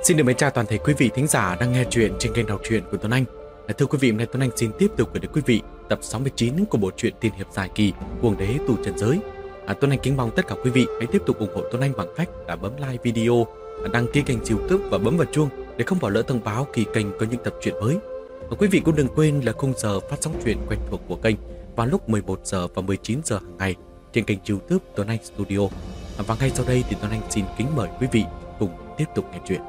Xin được mến chào toàn thể quý vị thính giả đang nghe chuyện trên kênh đọc truyện của Tuấn Anh. Thưa quý vị, hôm nay Tuấn Anh xin tiếp tục gửi đến quý vị tập 69 của bộ truyện tiên hiệp dài kỳ Cuồng Đế Tù Trần Giới. Tuấn Anh kính mong tất cả quý vị hãy tiếp tục ủng hộ Tuấn Anh bằng cách là bấm like video, đăng ký kênh YouTube và bấm vào chuông để không bỏ lỡ thông báo khi kênh có những tập truyện mới. Và quý vị cũng đừng quên là khung giờ phát sóng truyện quen thuộc của kênh vào lúc 11 giờ và 19 giờ hàng ngày trên kênh YouTube Tuấn Anh Studio. Và ngay sau đây thì Tuấn Anh xin kính mời quý vị cùng tiếp tục nghe chuyện.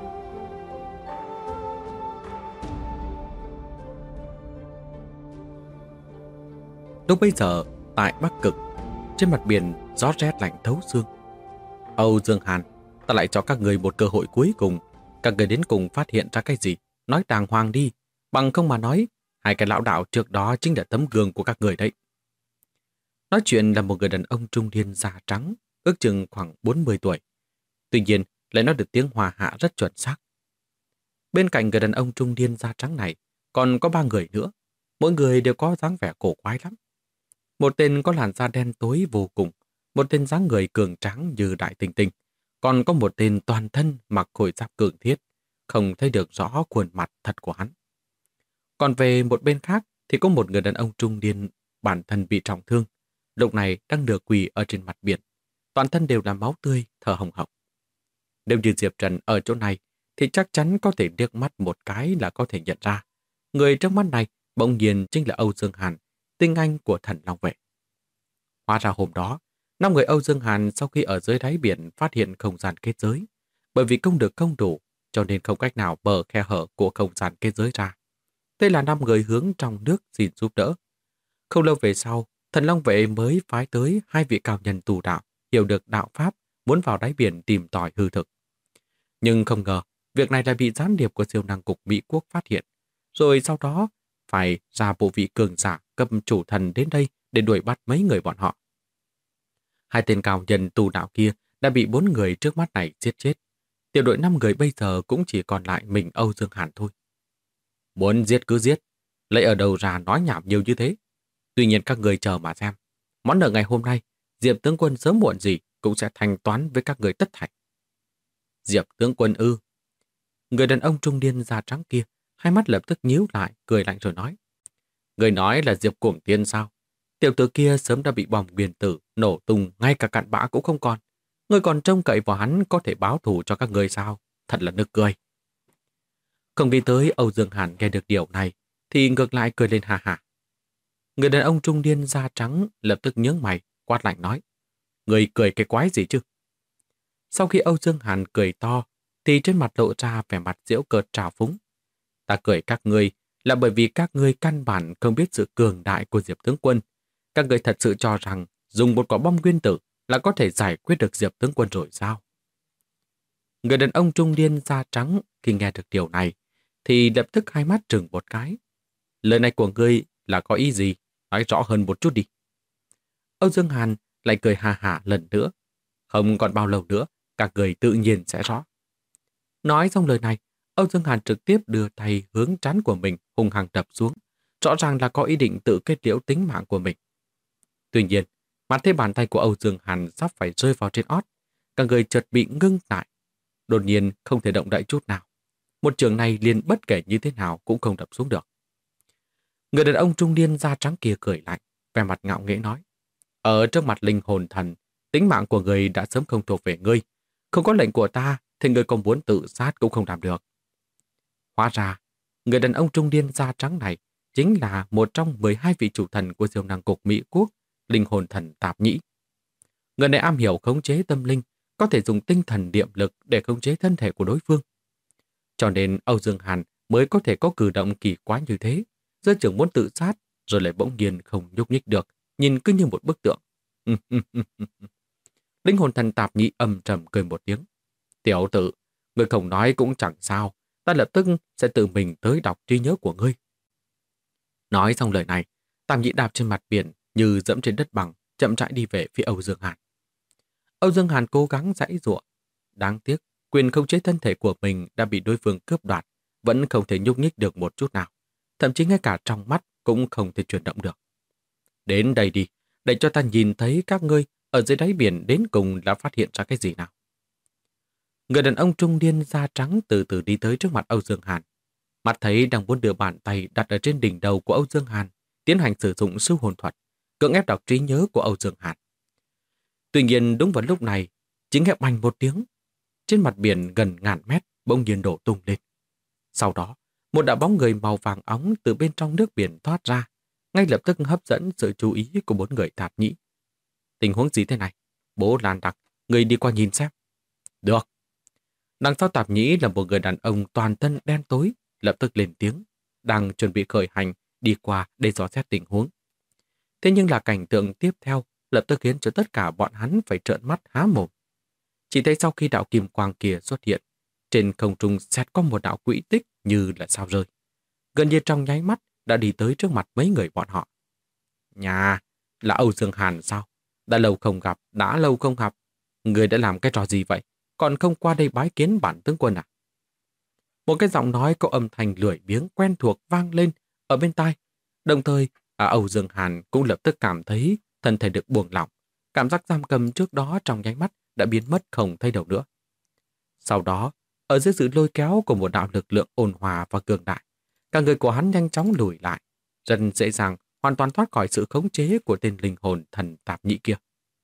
Lúc bấy giờ, tại Bắc Cực, trên mặt biển gió rét lạnh thấu xương. Âu Dương Hàn, ta lại cho các người một cơ hội cuối cùng. Các người đến cùng phát hiện ra cái gì? Nói đàng hoàng đi. Bằng không mà nói, hai cái lão đạo trước đó chính là tấm gương của các người đấy. Nói chuyện là một người đàn ông trung niên da trắng, ước chừng khoảng 40 tuổi. Tuy nhiên, lại nói được tiếng Hòa Hạ rất chuẩn xác. Bên cạnh người đàn ông trung niên da trắng này, còn có 3 người nữa. Mỗi người đều có dáng vẻ cổ quái lắm. Một tên có làn da đen tối vô cùng, một tên dáng người cường tráng như Đại Tinh Tinh, còn có một tên toàn thân mặc khôi giáp cường thiết, không thấy được rõ khuôn mặt thật của hắn. Còn về một bên khác thì có một người đàn ông trung niên bản thân bị trọng thương, lúc này đang nửa quỳ ở trên mặt biển, toàn thân đều là máu tươi, thở hồng hộc. Nếu như Diệp Trần ở chỗ này thì chắc chắn có thể liếc mắt một cái là có thể nhận ra. Người trước mắt này bỗng nhiên chính là Âu Dương Hàn, tinh anh của Thần Long Vệ. Hóa ra hôm đó, 5 người Âu Dương Hàn sau khi ở dưới đáy biển phát hiện không gian kết giới, bởi vì công lực không đủ, cho nên không cách nào mở khe hở của không gian kết giới ra. Đây là 5 người hướng trong nước xin giúp đỡ. Không lâu về sau, Thần Long Vệ mới phái tới 2 vị cao nhân tu đạo, hiểu được đạo pháp, muốn vào đáy biển tìm tòi hư thực. Nhưng không ngờ, việc này lại bị gián điệp của siêu năng cục Mỹ Quốc phát hiện, rồi sau đó phải ra bộ vị cường giả cấp chủ thần đến đây để đuổi bắt mấy người bọn họ. 2 tên cao nhân tù đạo kia đã bị 4 người trước mắt này giết chết. Tiểu đội 5 người bây giờ cũng chỉ còn lại mình Âu Dương Hàn thôi. Muốn giết cứ giết, lấy ở đầu ra nói nhảm nhiều như thế. Tuy nhiên các người chờ mà xem. Món nợ ngày hôm nay, Diệp tướng quân sớm muộn gì cũng sẽ thanh toán với các người tất thảy. Diệp tướng quân ư? Người đàn ông trung niên da trắng kia, hai mắt lập tức nhíu lại, cười lạnh rồi nói. Người nói là Diệp Cuồng Tiên sao? Tiểu tử kia sớm đã bị bom nguyên tử, nổ tung, ngay cả cặn bã cũng không còn. Người còn trông cậy vào hắn có thể báo thù cho các người sao? Thật là nực cười. Không nghĩ tới Âu Dương Hàn nghe được điều này, thì ngược lại cười lên ha ha. Người đàn ông trung niên da trắng lập tức nhướng mày, quát lạnh nói. Người cười cái quái gì chứ? Sau khi Âu Dương Hàn cười to, thì trên mặt lộ ra vẻ mặt giễu cợt trào phúng. Ta cười các ngươi là bởi vì các ngươi căn bản không biết sự cường đại của Diệp tướng quân. Các ngươi thật sự cho rằng dùng một quả bom nguyên tử là có thể giải quyết được Diệp tướng quân rồi sao? Người đàn ông trung niên da trắng khi nghe được điều này thì lập tức hai mắt trừng một cái. Lời này của ngươi là có ý gì? Nói rõ hơn một chút đi. Âu Dương Hàn lại cười hà hả lần nữa. Không còn bao lâu nữa, các người tự nhiên sẽ rõ. Nói xong lời này, Âu Dương Hàn trực tiếp đưa tay hướng trán của mình hung hăng đập xuống, rõ ràng là có ý định tự kết liễu tính mạng của mình. Tuy nhiên, mặt thấy bàn tay của Âu Dương Hàn sắp phải rơi vào trên ót, cả người chợt bị ngưng lại, đột nhiên không thể động đậy chút nào. Một trường này liền bất kể như thế nào cũng không đập xuống được. Người đàn ông trung niên da trắng kia cười lạnh, vẻ mặt ngạo nghễ nói: ở trước mặt linh hồn thần, tính mạng của người đã sớm không thuộc về ngươi, không có lệnh của ta thì người còn muốn tự sát cũng không làm được. Hóa ra, người đàn ông trung niên da trắng này chính là một trong 12 vị chủ thần của siêu năng cục Mỹ Quốc, linh hồn thần Tạp Nhĩ. Người này am hiểu khống chế tâm linh, có thể dùng tinh thần niệm lực để khống chế thân thể của đối phương. Cho nên Âu Dương Hàn mới có thể có cử động kỳ quái như thế, giữa chừng muốn tự sát rồi lại bỗng nhiên không nhúc nhích được, nhìn cứ như một bức tượng. Linh hồn thần Tạp Nhĩ âm trầm cười một tiếng. Tiểu tử, người không nói cũng chẳng sao, ta lập tức sẽ tự mình tới đọc trí nhớ của ngươi. Nói xong lời này, Tạp Nhĩ đạp trên mặt biển như dẫm trên đất bằng, chậm rãi đi về phía Âu Dương Hàn. Âu Dương Hàn cố gắng giãy giụa. Đáng tiếc, quyền khống chế thân thể của mình đã bị đối phương cướp đoạt, vẫn không thể nhúc nhích được một chút nào. Thậm chí ngay cả trong mắt cũng không thể chuyển động được. Đến đây đi, để cho ta nhìn thấy các ngươi ở dưới đáy biển đến cùng đã phát hiện ra cái gì nào. Người đàn ông trung niên da trắng từ từ đi tới trước mặt Âu Dương Hàn. Mắt thấy đang muốn đưa bàn tay đặt ở trên đỉnh đầu của Âu Dương Hàn, tiến hành sử dụng sư hồn thuật, cưỡng ép đọc trí nhớ của Âu Dương Hàn. Tuy nhiên đúng vào lúc này, chỉ nghe bành một tiếng, trên mặt biển gần ngàn mét bỗng nhiên đổ tung lên. Sau đó, một đạo bóng người màu vàng óng từ bên trong nước biển thoát ra, ngay lập tức hấp dẫn sự chú ý của 4 người Tạp Nhĩ. Tình huống gì thế này? Bố Lan Đặc, người đi qua nhìn xem. Được. Đằng sau Tạp Nhĩ là một người đàn ông toàn thân đen tối, lập tức lên tiếng, đang chuẩn bị khởi hành đi qua để dò xét tình huống. Thế nhưng là cảnh tượng tiếp theo lập tức khiến cho tất cả bọn hắn phải trợn mắt há mồm. Chỉ thấy sau khi đạo kim quang kia xuất hiện, trên không trung xẹt qua một đạo quỹ tích như là sao rơi. Gần như trong nháy mắt đã đi tới trước mặt mấy người bọn họ. Nhà, là Âu Dương Hàn sao? Đã lâu không gặp. Người đã làm cái trò gì vậy? Còn không qua đây bái kiến bản tướng quân à? Một cái giọng nói có âm thanh lười biếng quen thuộc vang lên ở bên tai. Đồng thời, Âu Dương Hàn cũng lập tức cảm thấy thân thể được buông lỏng. Cảm giác giam cầm trước đó trong nháy mắt đã biến mất không thấy đâu nữa. Sau đó, ở dưới sự lôi kéo của một đạo lực lượng ôn hòa và cường đại, cả người của hắn nhanh chóng lùi lại, rất dễ dàng hoàn toàn thoát khỏi sự khống chế của tên linh hồn thần Tạp Nhĩ kia.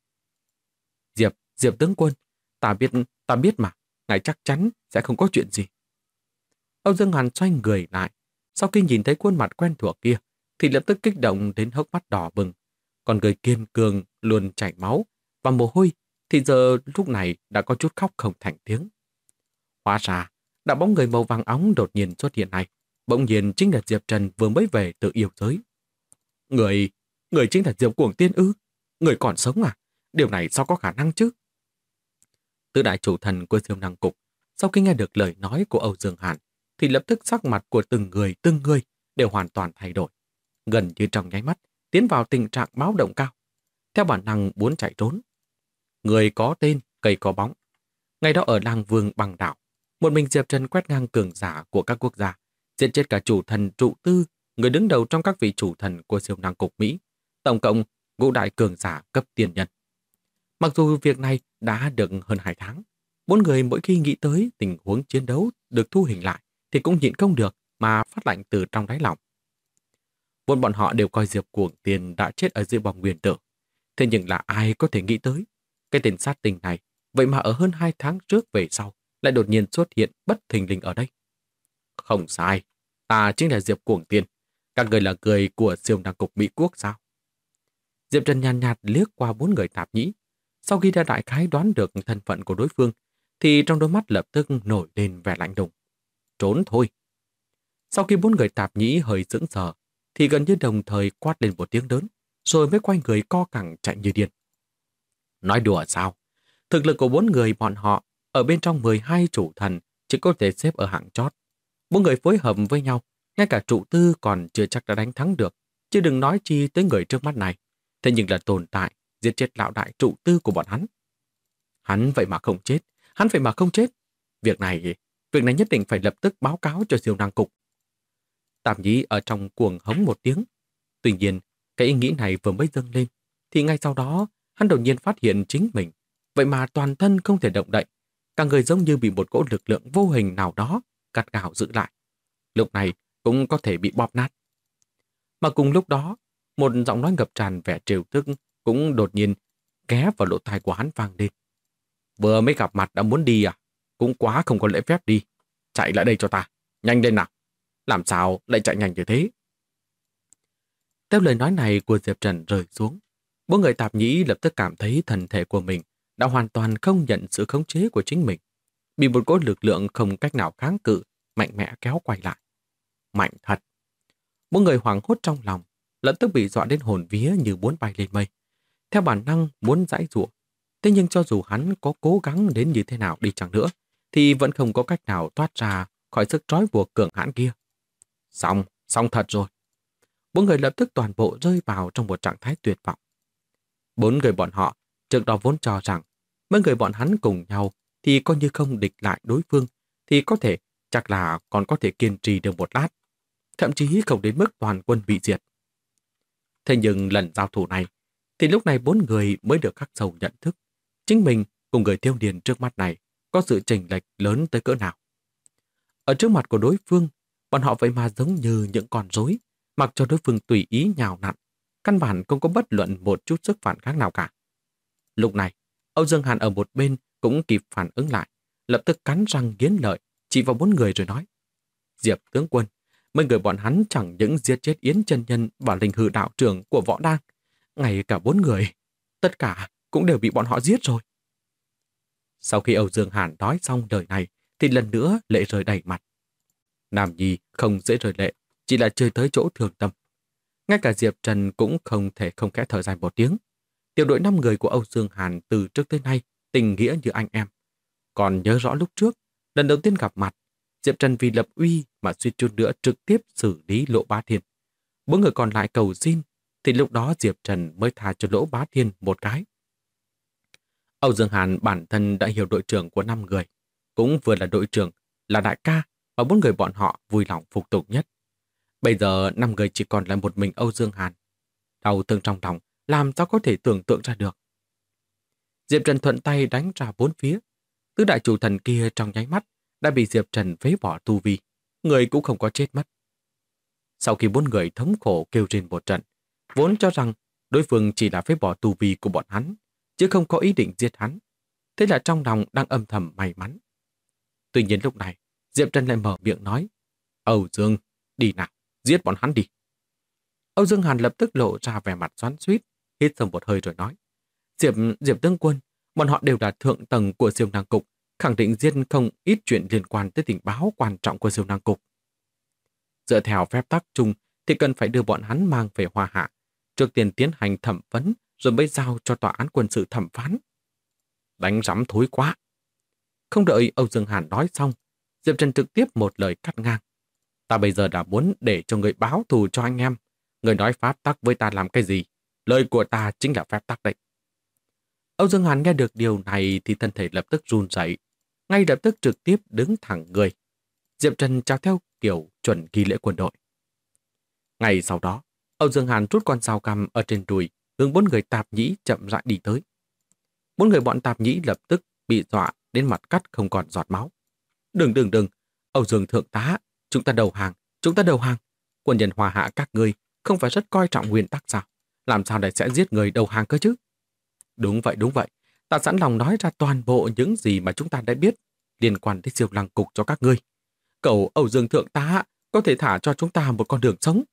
Diệp tướng quân, ta biết mà, ngài chắc chắn sẽ không có chuyện gì. Âu Dương Hàn xoay người lại, sau khi nhìn thấy khuôn mặt quen thuộc kia, thì lập tức kích động đến hốc mắt đỏ bừng. Còn người kiên cường luôn chảy máu và mồ hôi thì giờ lúc này đã có chút khóc không thành tiếng. Hóa ra, đạo bóng người màu vàng óng đột nhiên xuất hiện này, bỗng nhiên chính là Diệp Trần vừa mới về từ yêu giới. Người chính là Diệp Cuồng Tiên ư? Người còn sống à? Điều này sao có khả năng chứ? Tứ đại chủ thần của Siêu Năng Cục, sau khi nghe được lời nói của Âu Dương Hàn, thì lập tức sắc mặt của từng người đều hoàn toàn thay đổi. Gần như trong nháy mắt, tiến vào tình trạng báo động cao. Theo bản năng muốn chạy trốn. Người có tên, cây có bóng. Ngày đó ở làng Vương Bằng Đảo, một mình Diệp Trần quét ngang cường giả của các quốc gia, giết chết cả chủ thần trụ tư, người đứng đầu trong các vị chủ thần của Siêu Năng Cục Mỹ, tổng cộng ngũ đại cường giả cấp tiền nhân. Mặc dù việc này đã được hơn 2 tháng, 4 người mỗi khi nghĩ tới tình huống chiến đấu được thu hình lại thì cũng nhịn không được mà phát lạnh từ trong đáy lòng. Vốn bọn họ đều coi Diệp Cuồng Tiên đã chết ở dưới bom nguyên tử. Thế nhưng là ai có thể nghĩ tới cái tên sát tinh này, vậy mà ở hơn 2 tháng trước về sau lại đột nhiên xuất hiện bất thình lình ở đây. Không sai, ta chính là Diệp Cuồng Tiên. Các người là người của Siêu Năng Cục Mỹ Quốc sao? Diệp Trần nhàn nhạt liếc qua 4 người Tạp Nhĩ. Sau khi đã đại khái đoán được thân phận của đối phương, thì trong đôi mắt lập tức nổi lên vẻ lạnh lùng. Trốn thôi. Sau khi 4 người Tạp Nhĩ hơi sững sờ, thì gần như đồng thời quát lên một tiếng lớn, rồi mới quay người co cẳng chạy như điên. Nói đùa sao? Thực lực của 4 người bọn họ ở bên trong 12 chủ thần chỉ có thể xếp ở hạng chót. 4 người phối hợp với nhau, ngay cả trụ tư còn chưa chắc đã đánh thắng được, chứ đừng nói chi tới người trước mắt này. Thế nhưng là tồn tại, giết chết lão đại trụ tư của bọn hắn. Hắn vậy mà không chết. Việc này nhất định phải lập tức báo cáo cho Siêu Năng Cục. Tạp Nhĩ ở trong cuồng hống một tiếng. Tuy nhiên, cái ý nghĩ này vừa mới dâng lên, thì ngay sau đó, hắn đột nhiên phát hiện chính mình. Vậy mà toàn thân không thể động đậy. Cả người giống như bị một cỗ lực lượng vô hình nào đó gắt gao giữ lại. Lúc này cũng có thể bị bóp nát. Mà cùng lúc đó, một giọng nói ngập tràn vẻ trêu tức cũng đột nhiên ghé vào lỗ tai của hắn vang lên. Vừa mới gặp mặt đã muốn đi à? Cũng quá không có lễ phép đi. Chạy lại đây cho ta. Nhanh lên nào. Làm sao lại chạy nhanh như thế? Theo lời nói này của Diệp Trần rơi xuống, 4 người Tạp Nhĩ lập tức cảm thấy thân thể của mình đã hoàn toàn không nhận sự khống chế của chính mình. Bị một cỗ lực lượng không cách nào kháng cự, mạnh mẽ kéo quay lại. Mạnh thật. 4 người hoảng hốt trong lòng, lập tức bị dọa đến hồn vía như muốn bay lên mây. Theo bản năng muốn giãy giụa. Thế nhưng cho dù hắn có cố gắng đến như thế nào đi chăng nữa, thì vẫn không có cách nào thoát ra khỏi sức trói buộc cường hãn kia. Xong thật rồi. 4 người lập tức toàn bộ rơi vào trong một trạng thái tuyệt vọng. 4 người bọn họ trước đó vốn cho rằng mấy người bọn hắn cùng nhau thì coi như không địch lại đối phương, thì có thể chắc là còn có thể kiên trì được một lát, thậm chí không đến mức toàn quân bị diệt. Thế nhưng lần giao thủ này, thì lúc này 4 người mới được khắc sâu nhận thức. Chính mình cùng người thiếu niên trước mắt này có sự chênh lệch lớn tới cỡ nào. Ở trước mặt của đối phương, bọn họ vậy mà giống như những con rối, mặc cho đối phương tùy ý nhào nặn, căn bản không có bất luận một chút sức phản kháng nào cả. Lúc này, Âu Dương Hàn ở một bên cũng kịp phản ứng lại, lập tức cắn răng nghiến lợi, chỉ vào 4 người rồi nói: Diệp tướng quân, mấy người bọn hắn chẳng những giết chết Yến chân nhân và linh hư đạo trưởng của võ đan, ngay cả 4 người, tất cả cũng đều bị bọn họ giết rồi. Sau khi Âu Dương Hàn nói xong lời này, thì lần nữa lệ rơi đầy mặt. Nam nhi không dễ rơi lệ, chỉ là chơi tới chỗ thương tâm. Ngay cả Diệp Trần cũng không thể không khẽ thở dài một tiếng. Tiểu đội 5 người của Âu Dương Hàn từ trước tới nay tình nghĩa như anh em. Còn nhớ rõ lúc trước, lần đầu tiên gặp mặt, Diệp Trần vì lập uy mà suýt chút nữa trực tiếp xử lý Lỗ Bá Thiên. 4 người còn lại cầu xin, thì lúc đó Diệp Trần mới tha cho Lỗ Bá Thiên một cái. Âu Dương Hàn bản thân đã hiểu đội trưởng của 5 người, cũng vừa là đội trưởng, là đại ca, và 4 người bọn họ vui lòng phục tùng nhất. Bây giờ 5 người chỉ còn lại một mình Âu Dương Hàn. Đau thương trong lòng, làm sao có thể tưởng tượng ra được. Diệp Trần thuận tay đánh ra 4 phía. Tứ đại chủ thần kia trong nháy mắt đã bị Diệp Trần phế bỏ tu vi, người cũng không có chết mất. Sau khi 4 người thống khổ kêu trên một trận, vốn cho rằng đối phương chỉ là phế bỏ tu vi của bọn hắn, chứ không có ý định giết hắn. Thế là trong lòng đang âm thầm may mắn. Tuy nhiên lúc này, Diệp Trần lại mở miệng nói: Âu Dương, đi nào, giết bọn hắn đi. Âu Dương Hàn lập tức lộ ra vẻ mặt xoắn xuýt, hít sâu một hơi rồi nói: Diệp tướng quân, bọn họ đều là thượng tầng của Siêu Năng Cục, khẳng định giết không ít chuyện liên quan tới tình báo quan trọng của Siêu Năng Cục. Dựa theo phép tắc chung thì cần phải đưa bọn hắn mang về Hoa Hạ, trước tiên tiến hành thẩm vấn rồi mới giao cho tòa án quân sự thẩm phán. Đánh rắm thối quá. Không đợi Âu Dương Hàn nói xong, Diệp Trần trực tiếp một lời cắt ngang: Ta bây giờ đã muốn để cho người báo thù cho anh em. Người nói pháp tắc với ta làm cái gì? Lời của ta chính là phép tắc đấy. Âu Dương Hàn nghe được điều này thì thân thể lập tức run rẩy, ngay lập tức trực tiếp đứng thẳng người. Diệp Trần chào theo kiểu chuẩn nghi lễ quân đội. Ngày sau đó, Âu Dương Hàn rút con dao găm ở trên đùi, hướng 4 người tạp nhĩ chậm rãi đi tới. 4 người bọn tạp nhĩ lập tức bị dọa đến mặt cắt không còn giọt máu. Đừng, Âu Dương thượng tá, chúng ta đầu hàng. Quân nhân Hoa Hạ các ngươi không phải rất coi trọng nguyên tắc sao? Làm sao lại sẽ giết người đầu hàng cơ chứ? Đúng vậy. Ta sẵn lòng nói ra toàn bộ những gì mà chúng ta đã biết liên quan đến Siêu Năng Cục cho các ngươi. Cầu Âu Dương thượng tá có thể thả cho chúng ta một con đường sống.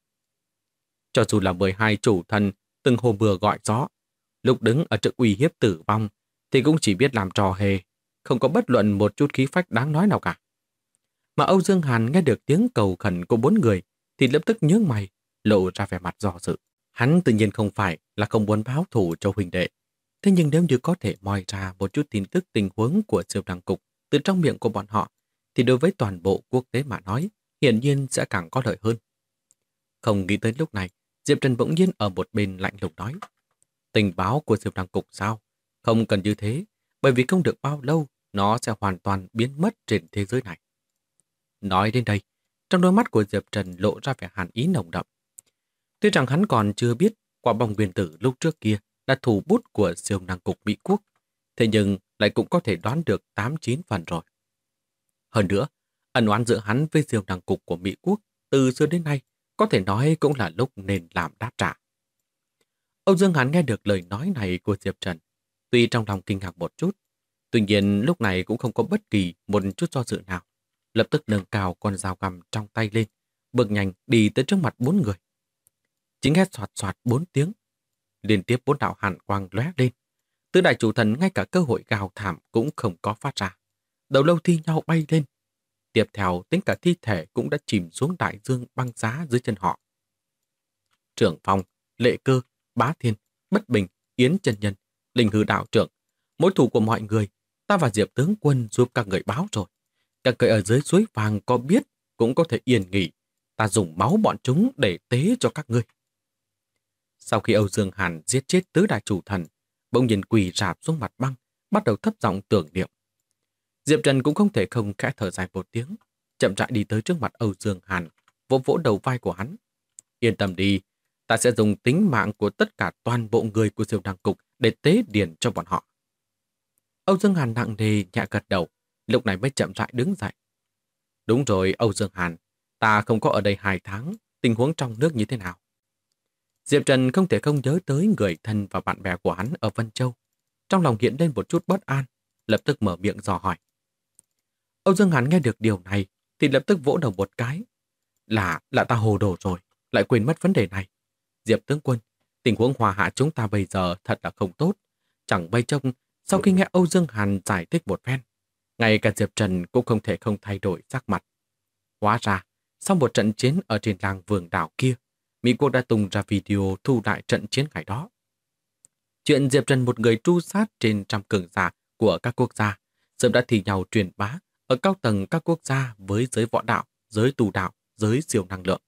Cho dù là 12 chủ thần từng hồ mưa gọi gió, lúc đứng ở trước uy hiếp tử vong thì cũng chỉ biết làm trò hề, không có bất luận một chút khí phách đáng nói nào cả. Mà Âu Dương Hàn nghe được tiếng cầu khẩn của 4 người thì lập tức nhướng mày, lộ ra vẻ mặt do dự. Hắn tự nhiên không phải là không muốn báo thù cho huynh đệ. Thế nhưng nếu như có thể moi ra một chút tin tức tình huống của Siêu Năng Cục từ trong miệng của bọn họ, thì đối với toàn bộ quốc tế mà nói, hiển nhiên sẽ càng có lợi hơn. Không nghĩ tới lúc này, Diệp Trần bỗng nhiên ở một bên lạnh lùng nói: Tình báo của Siêu Năng Cục sao? Không cần như thế, bởi vì không được bao lâu, nó sẽ hoàn toàn biến mất trên thế giới này. Nói đến đây, trong đôi mắt của Diệp Trần lộ ra vẻ hàn ý nồng đậm. Tuy rằng hắn còn chưa biết quả bom nguyên tử lúc trước kia là thủ bút của Siêu Năng Cục Mỹ Quốc, thế nhưng lại cũng có thể đoán được 8-9 phần rồi. Hơn nữa, ân oán giữa hắn với Siêu Năng Cục của Mỹ Quốc từ xưa đến nay có thể nói cũng là lúc nên làm đáp trả. Âu Dương Hàn nghe được lời nói này của Diệp Trần, tuy trong lòng kinh ngạc một chút, tuy nhiên lúc này cũng không có bất kỳ một chút do dự nào, lập tức nâng cao con dao găm trong tay lên, bước nhanh đi tới trước mặt 4 người. Chính hét soạt soạt 4 tiếng, liên tiếp 4 đạo hàn quang lóe lên. Tứ đại chủ thần ngay cả cơ hội gào thảm cũng không có phát ra. Đầu lâu thi nhau bay lên. Tiếp theo, tính cả thi thể cũng đã chìm xuống đại dương băng giá dưới chân họ. Trưởng Phong, Lệ Cơ, Bá Thiên, Bất Bình, Yến chân nhân, Linh hư đạo trưởng, mối thù của mọi người, ta và Diệp tướng quân giúp các người báo rồi. Các người ở dưới suối vàng có biết cũng có thể yên nghỉ. Ta dùng máu bọn chúng để tế cho các ngươi. Sau khi Âu Dương Hàn giết chết tứ đại chủ thần, bỗng nhiên quỳ rạp xuống mặt băng, bắt đầu thấp giọng tưởng niệm. Diệp Trần cũng không thể không khẽ thở dài một tiếng, chậm rãi đi tới trước mặt Âu Dương Hàn, vỗ vỗ đầu vai của hắn. Yên tâm đi, ta sẽ dùng tính mạng của tất cả toàn bộ người của Siêu Năng Cục để tế điền cho bọn họ. Âu Dương Hàn nặng nề nhẹ gật đầu, lúc này mới chậm rãi đứng dậy. Đúng rồi, Âu Dương Hàn, ta không có ở đây 2 tháng, tình huống trong nước như thế nào? Diệp Trần không thể không nhớ tới người thân và bạn bè của hắn ở Vân Châu. Trong lòng hiện lên một chút bất an, lập tức mở miệng dò hỏi. Âu Dương Hàn nghe được điều này thì lập tức vỗ đầu một cái. Là ta hồ đồ rồi, lại quên mất vấn đề này. Diệp tướng quân, tình huống hòa hạ chúng ta bây giờ thật là không tốt. Chẳng bay trông, sau khi nghe Âu Dương Hàn giải thích một phen, ngay cả Diệp Trần cũng không thể không thay đổi sắc mặt. Hóa ra, sau một trận chiến ở trên làng Vườn Đảo kia, Mỹ quốc đã tung ra video thu lại trận chiến ngày đó. Chuyện Diệp Trần một người tru sát trên trăm cường giả của các quốc gia sớm đã thi nhau truyền bá ở cao tầng các quốc gia với giới võ đạo, giới tù đạo, giới siêu năng lượng.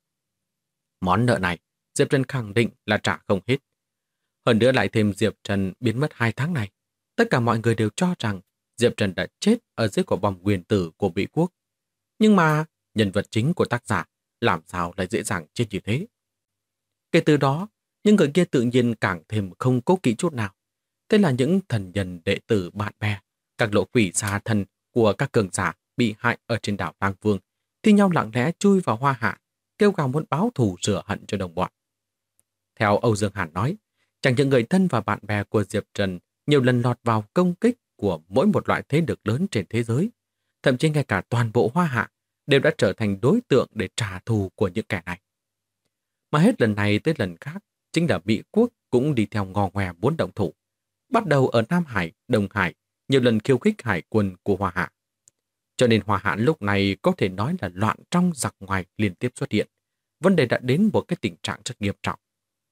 Món nợ này, Diệp Trần khẳng định là trả không hết. Hơn nữa lại thêm Diệp Trần biến mất 2 tháng này. Tất cả mọi người đều cho rằng Diệp Trần đã chết ở dưới quả bom nguyên tử của Mỹ quốc. Nhưng mà nhân vật chính của tác giả làm sao lại dễ dàng chết như thế? Kể từ đó, những người kia tự nhiên càng thêm không cố kỵ chút nào. Thế là những thần nhân đệ tử bạn bè, các lộ quỷ xa thần của các cường giả bị hại ở trên đảo Lang Vương thi nhau lặng lẽ chui vào Hoa Hạ, kêu gào muốn báo thù rửa hận cho đồng bọn. Theo Âu Dương Hàn nói, chẳng những người thân và bạn bè của Diệp Trần nhiều lần lọt vào công kích của mỗi một loại thế lực lớn trên thế giới, thậm chí ngay cả toàn bộ Hoa Hạ đều đã trở thành đối tượng để trả thù của những kẻ này. Mà hết lần này tới lần khác, chính là Mỹ quốc cũng đi theo ngò ngoe muốn động thủ. Bắt đầu ở Nam Hải, Đông Hải, nhiều lần khiêu khích hải quân của Hoa Hạ. Cho nên Hoa Hạ lúc này có thể nói là loạn trong giặc ngoài liên tiếp xuất hiện. Vấn đề đã đến một cái tình trạng rất nghiêm trọng.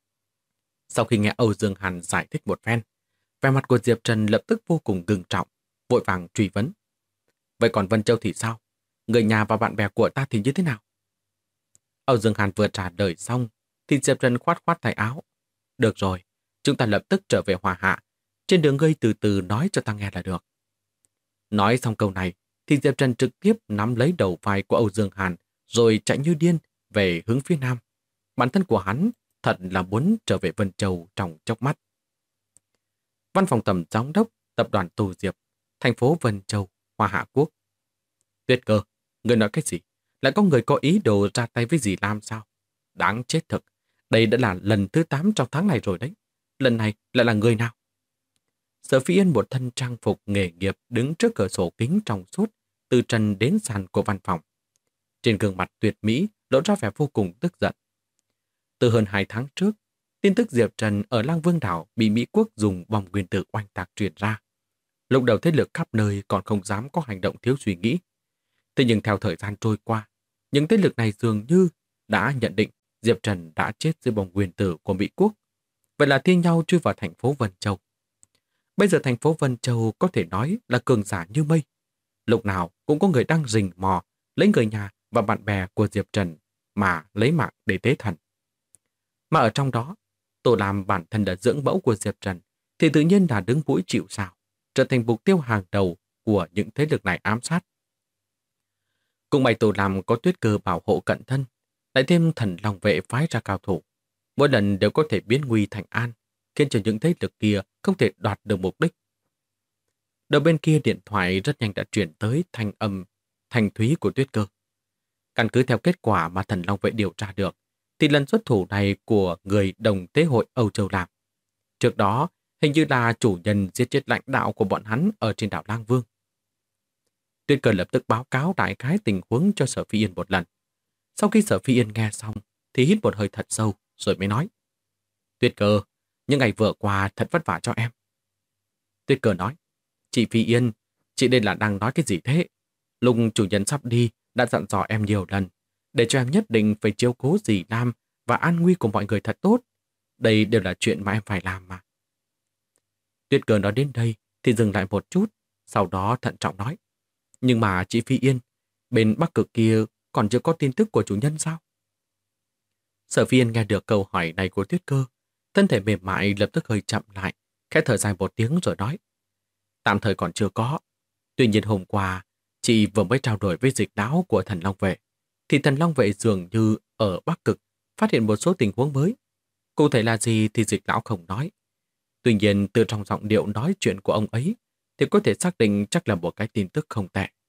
Sau khi nghe Âu Dương Hàn giải thích một phen, vẻ mặt của Diệp Trần lập tức vô cùng ngưng trọng, vội vàng truy vấn. Vậy còn Vân Châu thì sao? Người nhà và bạn bè của ta thì như thế nào? Âu Dương Hàn vừa trả lời xong, thì Diệp Trần khoát khoát tay áo. Được rồi, chúng ta lập tức trở về Hoa Hạ. Trên đường ngươi từ từ nói cho ta nghe là được. Nói xong câu này, thì Diệp Trần trực tiếp nắm lấy đầu vai của Âu Dương Hàn, rồi chạy như điên về hướng phía nam. Bản thân của hắn thật là muốn trở về Vân Châu trong chốc mắt. Văn phòng tầm giám đốc tập đoàn Tô Diệp, thành phố Vân Châu, Hoa Hạ Quốc. Tuyết Cơ, người nói cái gì? Lại có người có ý đồ ra tay với dì Lam sao? Đáng chết thực. Đây đã là lần thứ 8 trong tháng này rồi đấy. Lần này lại là người nào? Sở Phi Yên một thân trang phục nghề nghiệp đứng trước cửa sổ kính trong suốt, từ trần đến sàn của văn phòng. Trên gương mặt tuyệt mỹ lộ ra vẻ vô cùng tức giận. Từ hơn 2 tháng trước, tin tức Diệp Trần ở Lang Vương Đảo bị Mỹ quốc dùng bom nguyên tử oanh tạc truyền ra. Lúc đầu thế lực khắp nơi còn không dám có hành động thiếu suy nghĩ. Thế nhưng theo thời gian trôi qua, những thế lực này dường như đã nhận định Diệp Trần đã chết dưới bom nguyên tử của Mỹ quốc. Vậy là thi nhau chui vào thành phố Vân Châu. Bây giờ thành phố Vân Châu có thể nói là cường giả như mây. Lúc nào cũng có người đang rình mò lấy người nhà và bạn bè của Diệp Trần mà lấy mạng để tế thần. Mà ở trong đó, Tô Lam bản thân là dưỡng mẫu của Diệp Trần thì tự nhiên là đứng mũi chịu sào, trở thành mục tiêu hàng đầu của những thế lực này ám sát. Cùng may Tô Lam có Tuyết Cơ bảo hộ cận thân, lại thêm Thần Long vệ phái ra cao thủ. Mỗi lần đều có thể biến nguy thành an, khiến cho những thế lực kia không thể đoạt được mục đích. Đầu bên kia điện thoại rất nhanh đã chuyển tới thanh âm thanh thúy của Tuyết Cơ. Căn cứ theo kết quả mà Thần Long vệ điều tra được, thì lần xuất thủ này của người đồng tế hội Âu Châu làm. Trước đó, hình như là chủ nhân giết chết lãnh đạo của bọn hắn ở trên đảo Lang Vương. Tuyết Cơ lập tức báo cáo đại khái tình huống cho Sở Phi Yên một lần. Sau khi Sở Phi Yên nghe xong, thì hít một hơi thật sâu, rồi mới nói. Tuyết Cơ, những ngày vừa qua thật vất vả cho em. Tuyết Cơ nói, chị Phi Yên, chị đây là đang nói cái gì thế? Lúc chủ nhân sắp đi, đã dặn dò em nhiều lần, để cho em nhất định phải chiếu cố dì Lam và an nguy của mọi người thật tốt. Đây đều là chuyện mà em phải làm mà. Tuyết Cơ nói đến đây thì dừng lại một chút, sau đó thận trọng nói. Nhưng mà chị Phi Yên, bên Bắc Cực kia còn chưa có tin tức của chủ nhân sao? Sở Phi Yên nghe được câu hỏi này của Tuyết Cơ, thân thể mềm mại lập tức hơi chậm lại, khẽ thở dài một tiếng rồi nói. Tạm thời còn chưa có. Tuy nhiên hôm qua, chị vừa mới trao đổi với dịch lão của Thần Long vệ, thì Thần Long vệ dường như ở Bắc Cực phát hiện một số tình huống mới. Cụ thể là gì thì dịch lão không nói. Tuy nhiên từ trong giọng điệu nói chuyện của ông ấy thì có thể xác định chắc là một cái tin tức không tệ.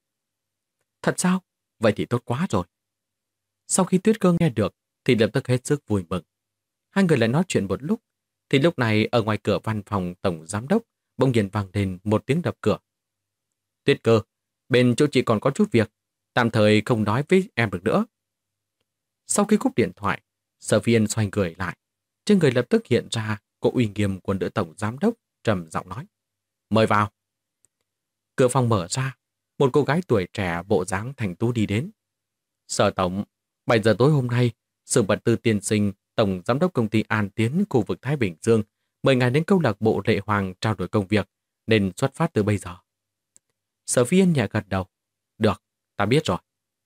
Thật sao? Vậy thì tốt quá rồi. Sau khi Tuyết Cơ nghe được thì lập tức hết sức vui mừng. Hai người lại nói chuyện một lúc, thì lúc này ở ngoài cửa văn phòng tổng giám đốc bỗng nhiên vang lên một tiếng đập cửa. Tuyết Cơ, bên chỗ chị còn có chút việc, tạm thời không nói với em được nữa. Sau khi cúp điện thoại, Sở Phi Yên xoay người lại. Trên người lập tức hiện ra cô uy nghiêm của nữ tổng giám đốc, trầm giọng nói. Mời vào. Cửa phòng mở ra, một cô gái tuổi trẻ bộ dáng thành tú đi đến. Sở tổng, 7 giờ tối hôm nay, Sử Bật Tư tiên sinh, tổng giám đốc công ty An Tiến khu vực Thái Bình Dương, mời ngài đến câu lạc bộ Lệ Hoàng trao đổi công việc, nên xuất phát từ bây giờ. Sở Phi Yên nhẹ gật đầu. Được, ta biết rồi.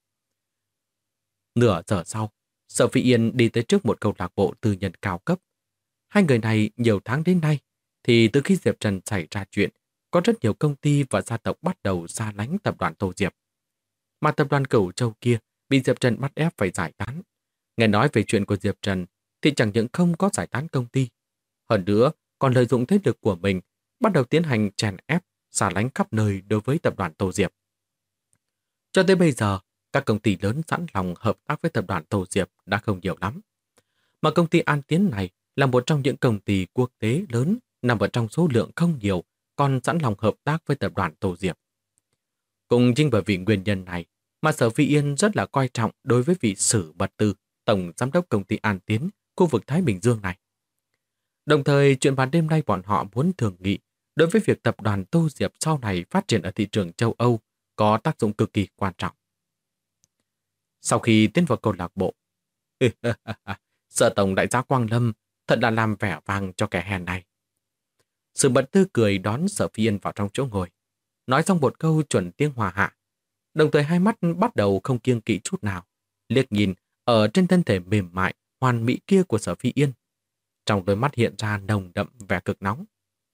Nửa giờ sau, Sở Phi Yên đi tới trước một câu lạc bộ tư nhân cao cấp. Hai người này nhiều tháng đến nay, thì từ khi Diệp Trần xảy ra chuyện, có rất nhiều công ty và gia tộc bắt đầu xa lánh tập đoàn Tô Diệp. Mà tập đoàn Cửu Châu kia bị Diệp Trần bắt ép phải giải tán. Nghe nói về chuyện của Diệp Trần thì chẳng những không có giải tán công ty, hơn nữa còn lợi dụng thế lực của mình bắt đầu tiến hành chèn ép, xa lánh khắp nơi đối với tập đoàn Tô Diệp. Cho tới bây giờ, các công ty lớn sẵn lòng hợp tác với tập đoàn Tô Diệp đã không nhiều lắm. Mà công ty An Tiến này là một trong những công ty quốc tế lớn nằm ở trong số lượng không nhiều, còn sẵn lòng hợp tác với tập đoàn Tô Diệp. Cùng chính bởi vì nguyên nhân này mà Sở Phi Yên rất là coi trọng đối với vị Sử Bật Tư, tổng giám đốc công ty An Tiến, khu vực Thái Bình Dương này. Đồng thời, chuyện vào đêm nay bọn họ muốn thường nghị đối với việc tập đoàn Tô Diệp sau này phát triển ở thị trường châu Âu có tác dụng cực kỳ quan trọng. Sau khi tiến vào câu lạc bộ, Sở tổng đại gia Quang Lâm thật là làm vẻ vang cho kẻ hèn này. Sử Bật Tư cười đón Sở Phi Yên vào trong chỗ ngồi, nói xong một câu chuẩn tiếng hòa hạ, đồng thời hai mắt bắt đầu không kiêng kỵ chút nào, liếc nhìn ở trên thân thể mềm mại, hoàn mỹ kia của Sở Phi Yên. Trong đôi mắt hiện ra nồng đậm vẻ cực nóng.